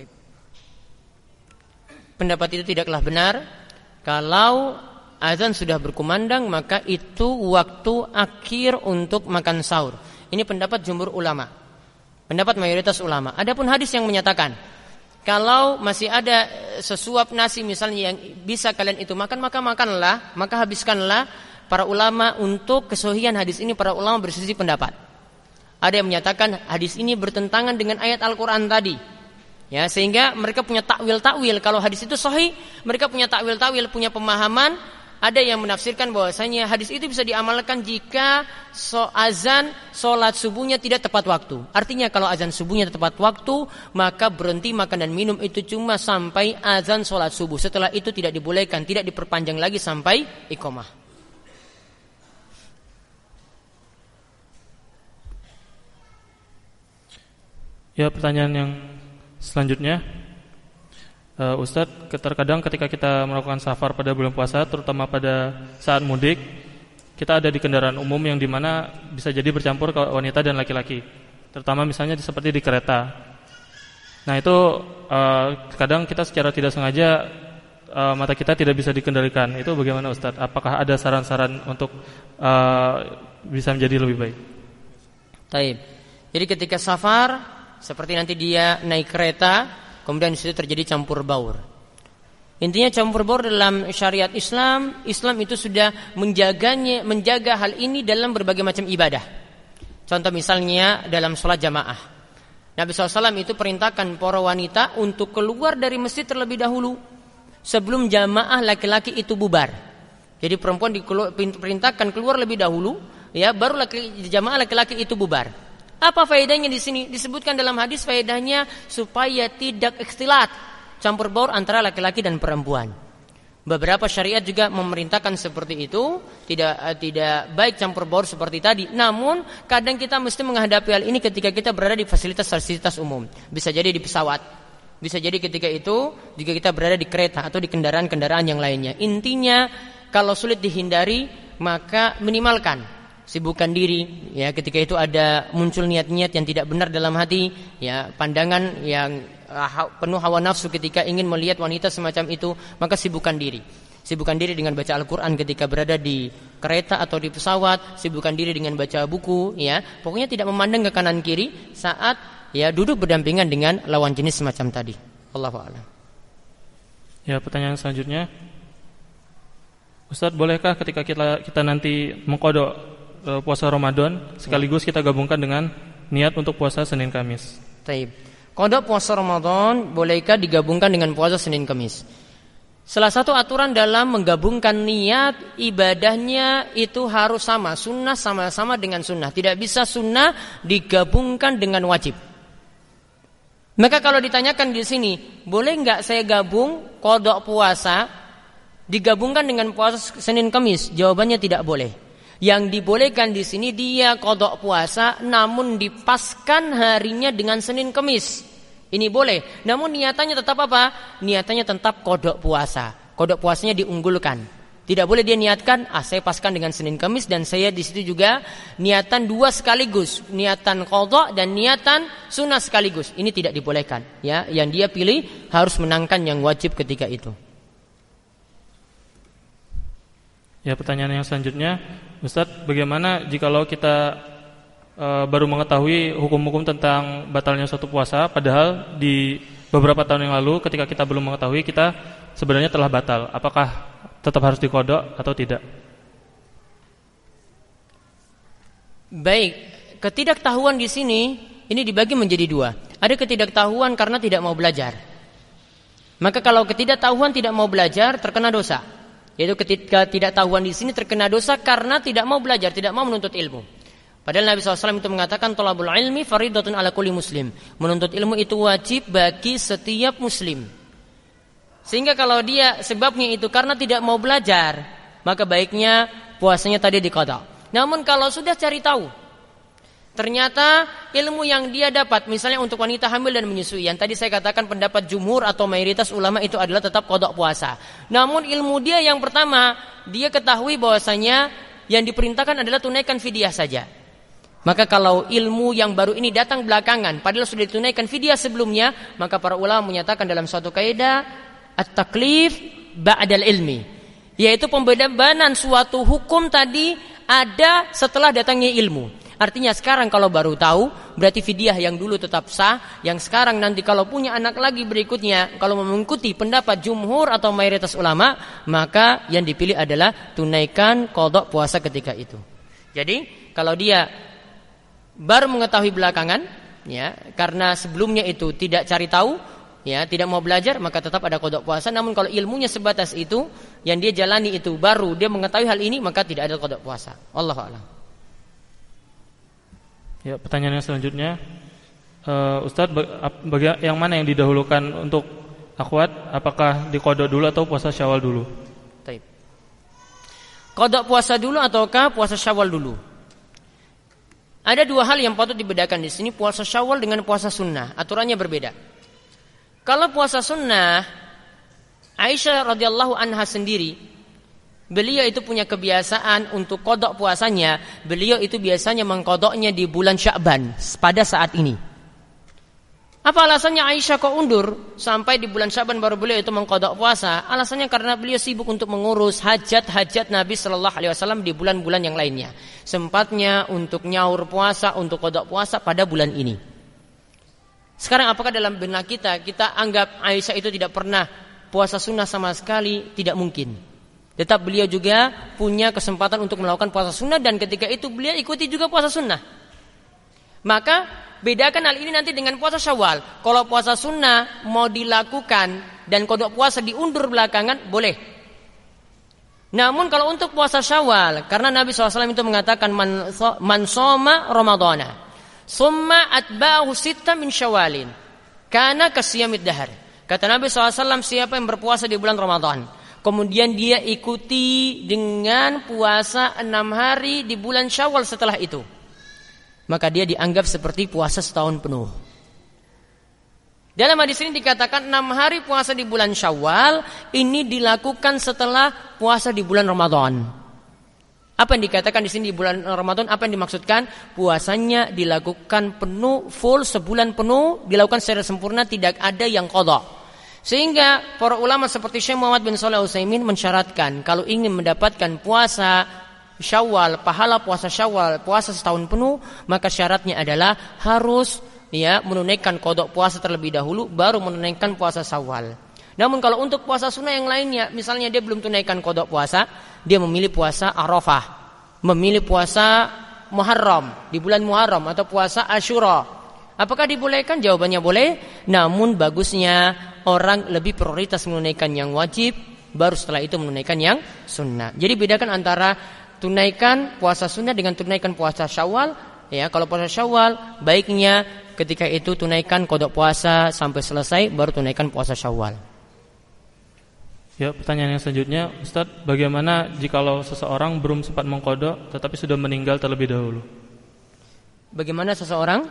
Pendapat itu tidaklah benar. Kalau azan sudah berkumandang, maka itu waktu akhir untuk makan sahur. Ini pendapat jumhur ulama, pendapat mayoritas ulama. Adapun hadis yang menyatakan kalau masih ada sesuap nasi misalnya yang bisa kalian itu makan, maka makanlah, maka habiskanlah. Para ulama untuk kesohihan hadis ini, para ulama berselisih pendapat. Ada yang menyatakan hadis ini bertentangan dengan ayat Al-Quran tadi, sehingga mereka punya takwil. Kalau hadis itu sahih, mereka punya takwil, punya pemahaman ada yang menafsirkan bahwasanya hadis itu bisa diamalkan jika azan sholat subuhnya tidak tepat waktu. Artinya kalau azan subuhnya tepat waktu, maka berhenti makan dan minum itu cuma sampai azan sholat subuh. Setelah itu tidak dibolehkan, tidak diperpanjang lagi sampai iqamah. Ya, pertanyaan yang selanjutnya, Ustadz, terkadang ketika kita melakukan safar pada bulan puasa, terutama pada saat mudik, kita ada di kendaraan umum yang dimana bisa jadi bercampur ke wanita dan laki-laki, terutama misalnya seperti di kereta. Nah itu kadang kita secara tidak sengaja mata kita tidak bisa dikendalikan. Itu bagaimana Ustadz? Apakah ada saran-saran untuk bisa menjadi lebih baik? Taib. Jadi ketika safar, seperti nanti dia naik kereta, kemudian di situ terjadi campur baur. Intinya campur baur dalam syariat Islam itu sudah menjaga hal ini dalam berbagai macam ibadah. Contoh misalnya dalam sholat jamaah, Nabi SAW itu perintahkan para wanita untuk keluar dari masjid terlebih dahulu sebelum jamaah laki-laki itu bubar. Jadi perempuan diperintahkan keluar lebih dahulu, ya, baru jamaah laki-laki itu bubar. Apa faedahnya di sini? Disebutkan dalam hadis faedahnya supaya tidak ikhtilat, campur baur antara laki-laki dan perempuan. Beberapa syariat juga memerintahkan seperti itu, tidak baik campur baur seperti tadi. Namun kadang kita mesti menghadapi hal ini ketika kita berada di fasilitas-fasilitas umum. Bisa jadi di pesawat, bisa jadi ketika itu jika kita berada di kereta atau di kendaraan-kendaraan yang lainnya. Intinya kalau sulit dihindari maka minimalkan. Sibukkan diri, ya, ketika itu ada muncul niat-niat yang tidak benar dalam hati, ya, pandangan yang penuh hawa nafsu ketika ingin melihat wanita semacam itu, maka sibukkan diri. Sibukkan diri dengan baca Al-Quran ketika berada di kereta atau di pesawat, sibukkan diri dengan baca buku, ya. Pokoknya tidak memandang ke kanan kiri saat, ya, duduk berdampingan dengan lawan jenis semacam tadi. Allahu a'lam. Ya, pertanyaan selanjutnya, Ustadz, bolehkah ketika kita nanti mengqadha puasa Ramadan sekaligus kita gabungkan dengan niat untuk puasa Senin Kamis? Taib. Qada puasa Ramadan bolehkah digabungkan dengan puasa Senin Kamis? Salah satu aturan dalam menggabungkan niat ibadahnya itu harus sama, sunnah sama-sama dengan sunnah. Tidak bisa sunnah digabungkan dengan wajib. Maka kalau ditanyakan di sini, boleh enggak saya gabung qada puasa digabungkan dengan puasa Senin Kamis? Jawabannya tidak boleh. Yang dibolehkan di sini dia qada puasa namun dipaskan harinya dengan Senin Kamis. Ini boleh. Namun niatannya tetap apa? Niatannya tetap qada puasa. Qada puasanya diunggulkan. Tidak boleh dia niatkan, saya paskan dengan Senin Kamis dan saya di situ juga niatan dua sekaligus, niatan qada dan niatan sunnah sekaligus. Ini tidak dibolehkan, ya. Yang dia pilih harus menangkan yang wajib ketika itu. Ya, pertanyaan yang selanjutnya, Ustadz, bagaimana jikalau kita baru mengetahui hukum-hukum tentang batalnya suatu puasa, padahal di beberapa tahun yang lalu ketika kita belum mengetahui kita sebenarnya telah batal, apakah tetap harus diqadha atau tidak? Baik, ketidaktahuan di sini ini dibagi menjadi dua. Ada ketidaktahuan karena tidak mau belajar. Maka kalau ketidaktahuan tidak mau belajar terkena dosa. Yaitu ketika tidak tahuan di sini terkena dosa karena tidak mau belajar, tidak mau menuntut ilmu. Padahal Nabi SAW itu mengatakan thalabul ilmi faridatun ala kulli muslim. Menuntut ilmu itu wajib bagi setiap muslim. Sehingga kalau dia sebabnya itu karena tidak mau belajar, maka baiknya puasanya tadi diqadha. Namun kalau sudah cari tahu, ternyata ilmu yang dia dapat, misalnya untuk wanita hamil dan menyusui, yang tadi saya katakan pendapat jumhur atau mayoritas ulama itu adalah tetap qadha puasa. Namun ilmu dia yang pertama, dia ketahui bahwasanya yang diperintahkan adalah tunaikan fidyah saja. Maka kalau ilmu yang baru ini datang belakangan, padahal sudah ditunaikan fidyah sebelumnya, maka para ulama menyatakan dalam suatu kaidah at-taklif ba'dal ilmi, yaitu pembebanan suatu hukum tadi ada setelah datangnya ilmu. Artinya sekarang kalau baru tahu, berarti fidyah yang dulu tetap sah. Yang sekarang nanti kalau punya anak lagi berikutnya, kalau mengikuti pendapat jumhur atau mayoritas ulama, maka yang dipilih adalah tunaikan qadha puasa ketika itu. Jadi kalau dia baru mengetahui belakangan, ya, karena sebelumnya itu tidak cari tahu, ya, tidak mau belajar, maka tetap ada qada puasa. Namun kalau ilmunya sebatas itu, yang dia jalani itu baru dia mengetahui hal ini, maka tidak ada qada puasa. Wallahu a'lam. Ya, pertanyaan yang selanjutnya, Ustadz, yang mana yang didahulukan untuk akhwat? Apakah diqada dulu atau puasa Syawal dulu? Baik. Qada puasa dulu ataukah puasa Syawal dulu? Ada dua hal yang patut dibedakan di sini, puasa Syawal dengan puasa sunnah. Aturannya berbeda. Kalau puasa sunnah, Aisyah radhiyallahu anha sendiri, beliau itu punya kebiasaan untuk qada puasanya. Beliau itu biasanya mengqadanya di bulan Sya'ban pada saat ini. Apa alasannya Aisyah kok undur sampai di bulan Sya'ban baru beliau itu mengqada puasa? Alasannya karena beliau sibuk untuk mengurus hajat-hajat Nabi sallallahu alaihi wasallam di bulan-bulan yang lainnya. Sempatnya untuk nyaur puasa, untuk qada puasa pada bulan ini. Sekarang apakah dalam benak kita anggap Aisyah itu tidak pernah puasa sunnah sama sekali? Tidak mungkin. Tetap beliau juga punya kesempatan untuk melakukan puasa sunnah, dan ketika itu beliau ikuti juga puasa sunnah. Maka bedakan hal ini nanti dengan puasa Syawal. Kalau puasa sunnah mau dilakukan dan qada puasa diundur belakangan, boleh. Namun kalau untuk puasa Syawal, karena Nabi SAW itu mengatakan man shoma Ramadhana summa atba'ahu sitta min Syawalin kana kasiyamid dahar. Kata Nabi SAW, siapa yang berpuasa di bulan Ramadan, kemudian dia ikuti dengan puasa 6 hari di bulan Syawal setelah itu, maka dia dianggap seperti puasa setahun penuh. Dalam hadis ini dikatakan 6 hari puasa di bulan Syawal ini dilakukan setelah puasa di bulan Ramadan. Apa yang dikatakan di sini di bulan Ramadan? Apa yang dimaksudkan? Puasanya dilakukan penuh, full, sebulan penuh, dilakukan secara sempurna, tidak ada yang qada. Sehingga para ulama seperti Syekh Muhammad bin Shalih Al-Utsaimin mensyaratkan kalau ingin mendapatkan puasa Syawal, pahala puasa Syawal, puasa setahun penuh, maka syaratnya adalah harus menunaikan qada puasa terlebih dahulu, baru menunaikan puasa Syawal. Namun kalau untuk puasa sunnah yang lainnya, misalnya dia belum tunaikan qada puasa, dia memilih puasa Arafah, memilih puasa Muharram di bulan Muharram, atau puasa Asyura. Apakah dibolehkan? Jawabannya boleh. Namun bagusnya orang lebih prioritas menunaikan yang wajib, baru setelah itu menunaikan yang sunnah. Jadi bedakan antara tunaikan puasa sunnah dengan tunaikan puasa Syawal. Ya, kalau puasa Syawal baiknya ketika itu tunaikan qada puasa sampai selesai, baru tunaikan puasa Syawal. Ya, pertanyaan yang selanjutnya, Ustadz, bagaimana jikalau seseorang belum sempat mengqada tetapi sudah meninggal terlebih dahulu? Bagaimana seseorang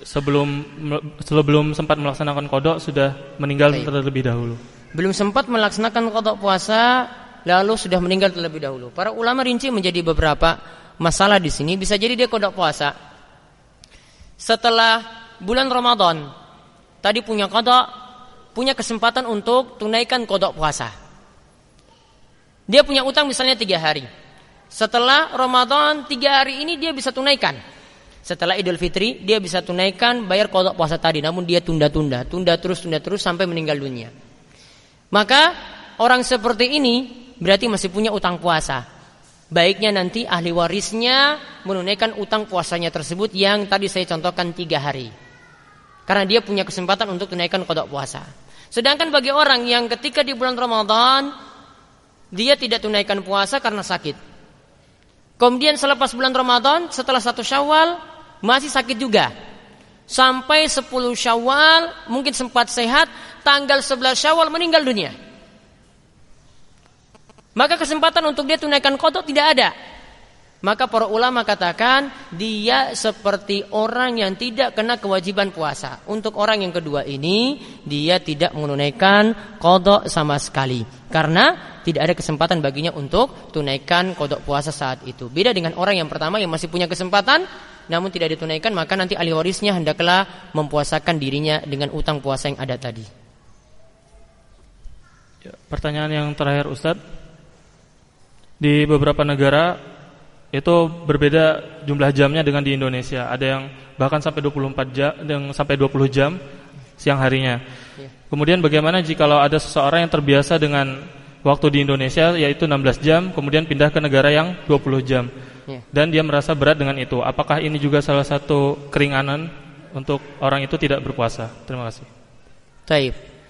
sebelum sempat melaksanakan qada sudah meninggal terlebih dahulu? Belum sempat melaksanakan qada puasa lalu sudah meninggal terlebih dahulu. Para ulama rinci menjadi beberapa masalah di sini. Bisa jadi dia qada puasa setelah bulan Ramadan, tadi punya qada, punya kesempatan untuk tunaikan qada puasa. Dia punya utang misalnya 3 hari. Setelah Ramadan 3 hari ini dia bisa tunaikan. Setelah Idul Fitri dia bisa tunaikan, bayar qada puasa tadi, namun dia tunda terus sampai meninggal dunia. Maka orang seperti ini berarti masih punya utang puasa. Baiknya nanti ahli warisnya menunaikan utang puasanya tersebut yang tadi saya contohkan 3 hari. Karena dia punya kesempatan untuk tunaikan qada puasa. Sedangkan bagi orang yang ketika di bulan Ramadan dia tidak tunaikan puasa karena sakit, kemudian selepas bulan Ramadan setelah 1 Syawal masih sakit juga, sampai 10 Syawal mungkin sempat sehat, tanggal 11 Syawal meninggal dunia, maka kesempatan untuk dia tunaikan qada tidak ada. Maka para ulama katakan dia seperti orang yang tidak kena kewajiban puasa. Untuk orang yang kedua ini dia tidak menunaikan qada sama sekali, karena tidak ada kesempatan baginya untuk tunaikan qada puasa saat itu. Beda dengan orang yang pertama yang masih punya kesempatan namun tidak ditunaikan, maka nanti ahli warisnya hendaklah mempuasakan dirinya dengan utang puasa yang ada tadi. Pertanyaan yang terakhir, Ustadz, di beberapa negara itu berbeda jumlah jamnya dengan di Indonesia. Ada yang bahkan sampai 24 jam, yang sampai 20 jam siang harinya. Kemudian bagaimana jikalau ada seseorang yang terbiasa dengan waktu di Indonesia yaitu 16 jam, kemudian pindah ke negara yang 20 jam, dan dia merasa berat dengan itu? Apakah ini juga salah satu keringanan untuk orang itu tidak berpuasa? Terima kasih. Baik.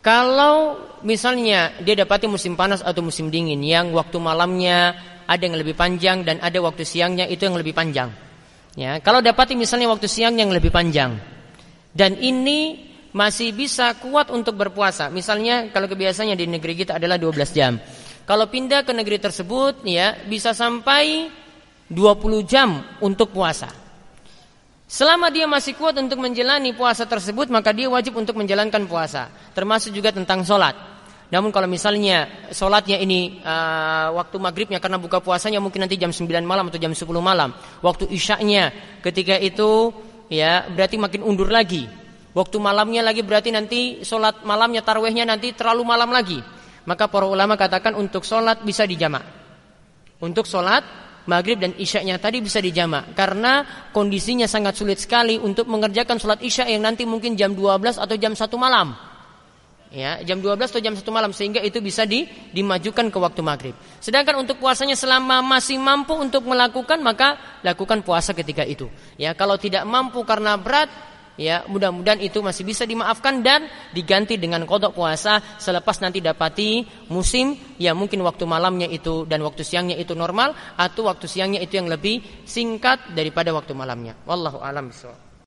Kalau misalnya dia dapati musim panas atau musim dingin yang waktu malamnya ada yang lebih panjang dan ada waktu siangnya itu yang lebih panjang. Ya, kalau dapati misalnya waktu siang yang lebih panjang dan ini masih bisa kuat untuk berpuasa. Misalnya kalau kebiasaannya di negeri kita adalah 12 jam. Kalau pindah ke negeri tersebut ya bisa sampai 20 jam untuk puasa. Selama dia masih kuat untuk menjalani puasa tersebut, maka dia wajib untuk menjalankan puasa. Termasuk juga tentang sholat. Namun kalau misalnya sholatnya ini waktu maghribnya karena buka puasanya mungkin nanti jam 9 malam atau jam 10 malam. Waktu isyaknya ketika itu ya berarti makin undur lagi. Waktu malamnya lagi berarti nanti sholat malamnya tarawihnya nanti terlalu malam lagi. Maka para ulama katakan untuk sholat bisa dijamak. Untuk sholat maghrib dan isyaknya tadi bisa dijamak karena kondisinya sangat sulit sekali untuk mengerjakan sholat isya yang nanti mungkin jam 12 atau jam 1 malam. Ya, jam 12 atau jam 1 malam sehingga itu bisa dimajukan ke waktu maghrib. Sedangkan untuk puasanya selama masih mampu untuk melakukan maka lakukan puasa ketika itu. Ya, kalau tidak mampu karena berat ya mudah-mudahan itu masih bisa dimaafkan dan diganti dengan qada puasa selepas nanti dapati musim ya mungkin waktu malamnya itu dan waktu siangnya itu normal atau waktu siangnya itu yang lebih singkat daripada waktu malamnya. Wallahu a'lam bishawab.